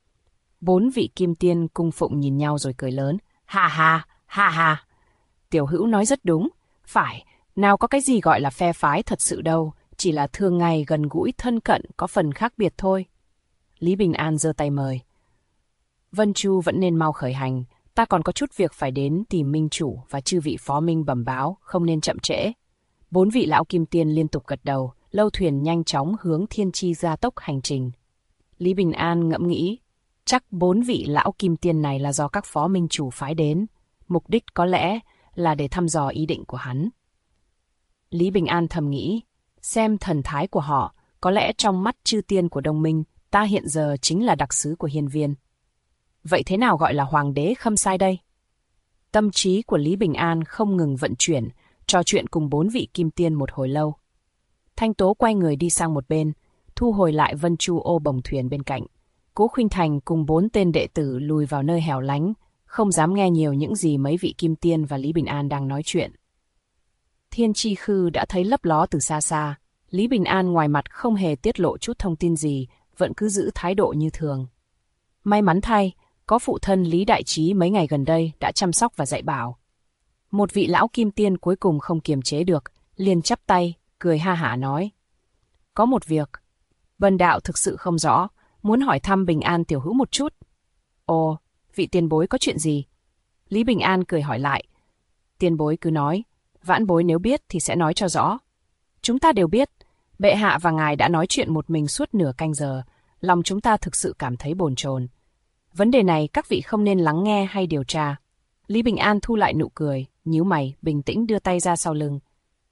4 vị kim tiên cung phụng nhìn nhau rồi cười lớn, ha ha, ha ha. Tiểu hữu nói rất đúng, phải, nào có cái gì gọi là phe phái thật sự đâu, chỉ là thường ngày gần gũi thân cận có phần khác biệt thôi. Lý Bình An giơ tay mời. Vân Chu vẫn nên mau khởi hành, ta còn có chút việc phải đến tìm minh chủ và chư vị phó minh bẩm báo, không nên chậm trễ. 4 vị lão kim tiên liên tục gật đầu, lâu thuyền nhanh chóng hướng Thiên Chi gia tốc hành trình. Lý Bình An ngẫm nghĩ, chắc 4 vị lão kim tiên này là do các phó minh chủ phái đến, mục đích có lẽ là để thăm dò ý định của hắn. Lý Bình An thầm nghĩ, xem thần thái của họ, có lẽ trong mắt chư tiên của Đông Minh, ta hiện giờ chính là đặc sứ của Hiên Viên. Vậy thế nào gọi là hoàng đế Khâm Sai đây? Tâm trí của Lý Bình An không ngừng vận chuyển, trò chuyện cùng 4 vị kim tiên một hồi lâu. Thanh Tố quay người đi sang một bên, thu hồi lại Vân Chu ô bồng thuyền bên cạnh. Cố Khuynh Thành cùng 4 tên đệ tử lùi vào nơi hẻo lánh, không dám nghe nhiều những gì mấy vị kim tiên và Lý Bình An đang nói chuyện. Thiên Chi Khư đã thấy lấp ló từ xa xa, Lý Bình An ngoài mặt không hề tiết lộ chút thông tin gì, vẫn cứ giữ thái độ như thường. May mắn thay, có phụ thân Lý Đại Trí mấy ngày gần đây đã chăm sóc và dạy bảo. Một vị lão kim tiên cuối cùng không kiềm chế được, liền chắp tay, cười ha hả nói. Có một việc, Bần đạo thực sự không rõ, muốn hỏi thăm Bình An tiểu hữu một chút. Ồ, vị tiền bối có chuyện gì? Lý Bình An cười hỏi lại. Tiền bối cứ nói, vãn bối nếu biết thì sẽ nói cho rõ. Chúng ta đều biết, bệ hạ và ngài đã nói chuyện một mình suốt nửa canh giờ, lòng chúng ta thực sự cảm thấy bồn chồn. Vấn đề này các vị không nên lắng nghe hay điều tra. Lý Bình An thu lại nụ cười, nhíu mày, bình tĩnh đưa tay ra sau lưng.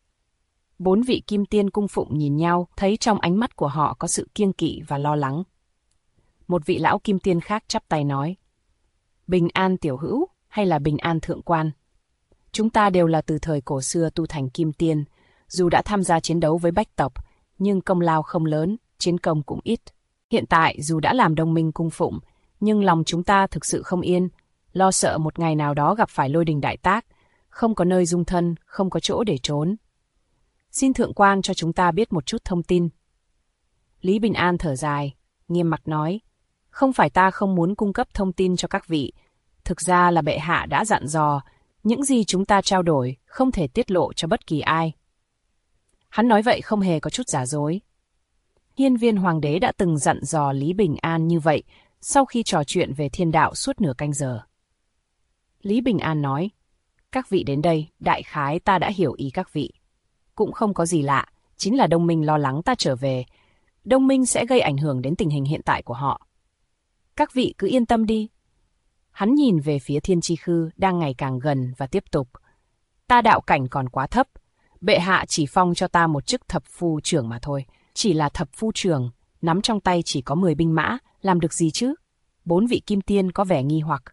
4 vị kim tiên cung phụng nhìn nhau, thấy trong ánh mắt của họ có sự kiêng kỵ và lo lắng. Một vị lão kim tiên khác chắp tay nói. Bình An tiểu hữu hay là Bình An thượng quan? Chúng ta đều là từ thời cổ xưa tu thành kim tiên, dù đã tham gia chiến đấu với bách tộc, nhưng công lao không lớn, chiến công cũng ít. Hiện tại dù đã làm đồng minh cung phụng, nhưng lòng chúng ta thực sự không yên, lo sợ một ngày nào đó gặp phải lôi đình đại tác, không có nơi dung thân, không có chỗ để trốn. Xin thượng quan cho chúng ta biết một chút thông tin. Lý Bình An thở dài, nghiêm mặt nói, không phải ta không muốn cung cấp thông tin cho các vị, thực ra là bệ hạ đã dặn dò, những gì chúng ta trao đổi không thể tiết lộ cho bất kỳ ai. Hắn nói vậy không hề có chút giả dối. Hiên Viên Hoàng đế đã từng dặn dò Lý Bình An như vậy sau khi trò chuyện về thiên đạo suốt nửa canh giờ. Lý Bình An nói, các vị đến đây, đại khái ta đã hiểu ý các vị. Cũng không có gì lạ, chính là Đông Minh lo lắng ta trở về. Đông Minh sẽ gây ảnh hưởng đến tình hình hiện tại của họ. Các vị cứ yên tâm đi. Hắn nhìn về phía Thiên Chi Khư đang ngày càng gần và tiếp tục. Ta đạo cảnh còn quá thấp. Bệ hạ chỉ phong cho ta một chức thập phu trưởng mà thôi. Chỉ là thập phu trưởng, nắm trong tay chỉ có 10 binh mã, làm được gì chứ? 4 vị kim tiên có vẻ nghi hoặc.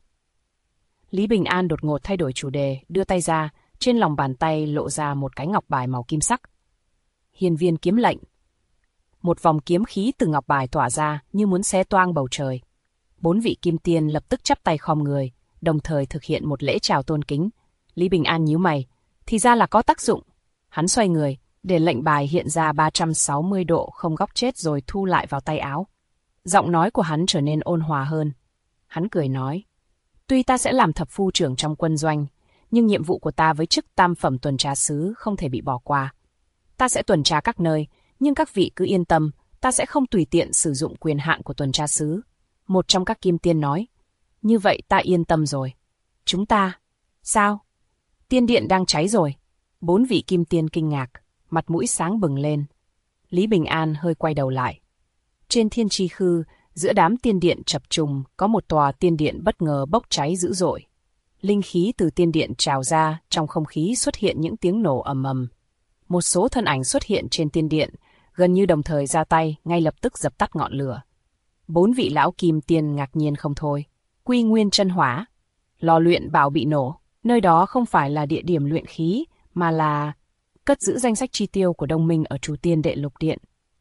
Lý Bình An đột ngột thay đổi chủ đề, đưa tay ra, trên lòng bàn tay lộ ra một cái ngọc bài màu kim sắc. Hiên Viên kiếm lệnh. Một vòng kiếm khí từ ngọc bài tỏa ra như muốn xé toang bầu trời. 4 vị kim tiên lập tức chắp tay khom người, đồng thời thực hiện một lễ chào tôn kính. Lý Bình An nhíu mày, thì ra là có tác dụng. Hắn xoay người, để lệnh bài hiện ra 360 độ không góc chết rồi thu lại vào tay áo. Giọng nói của hắn trở nên ôn hòa hơn. Hắn cười nói, tuy ta sẽ làm thập phu trưởng trong quân doanh, nhưng nhiệm vụ của ta với chức tam phẩm tuần tra sứ không thể bị bỏ qua. Ta sẽ tuần tra các nơi, nhưng các vị cứ yên tâm, ta sẽ không tùy tiện sử dụng quyền hạn của tuần tra sứ. Một trong các kim tiên nói, như vậy ta yên tâm rồi. Chúng ta, sao? Tiên điện đang cháy rồi. 4 vị kim tiên kinh ngạc, mặt mũi sáng bừng lên. Lý Bình An hơi quay đầu lại. Trên Thiên Chi Khư, giữa đám tiên điện chập trùng, có một tòa tiên điện bất ngờ bốc cháy dữ dội. Linh khí từ tiên điện trào ra, trong không khí xuất hiện những tiếng nổ ầm ầm. Một số thân ảnh xuất hiện trên tiên điện, gần như đồng thời ra tay, ngay lập tức dập tắt ngọn lửa. 4 vị lão kim tiên ngạc nhiên không thôi. Quy Nguyên chân hỏa, lò luyện bảo bị nổ, nơi đó không phải là địa điểm luyện khí, mà là cất giữ danh sách chi tiêu của Đông Minh ở Trù Tiên Đệ Lục Điện.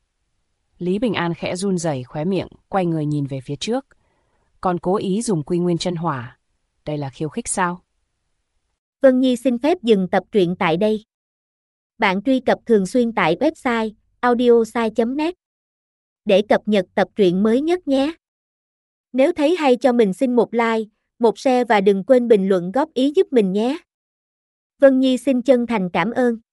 Lý Bình An khẽ run rẩy khóe miệng, quay người nhìn về phía trước. Còn cố ý dùng Quy Nguyên chân hỏa. Đây là khiêu khích sao? Vân Nhi xin phép dừng tập truyện tại đây. Bạn truy cập thường xuyên tại website audiosai.net để cập nhật tập truyện mới nhất nhé. Nếu thấy hay cho mình xin một like, một share và đừng quên bình luận góp ý giúp mình nhé. Vân Nhi xin chân thành cảm ơn.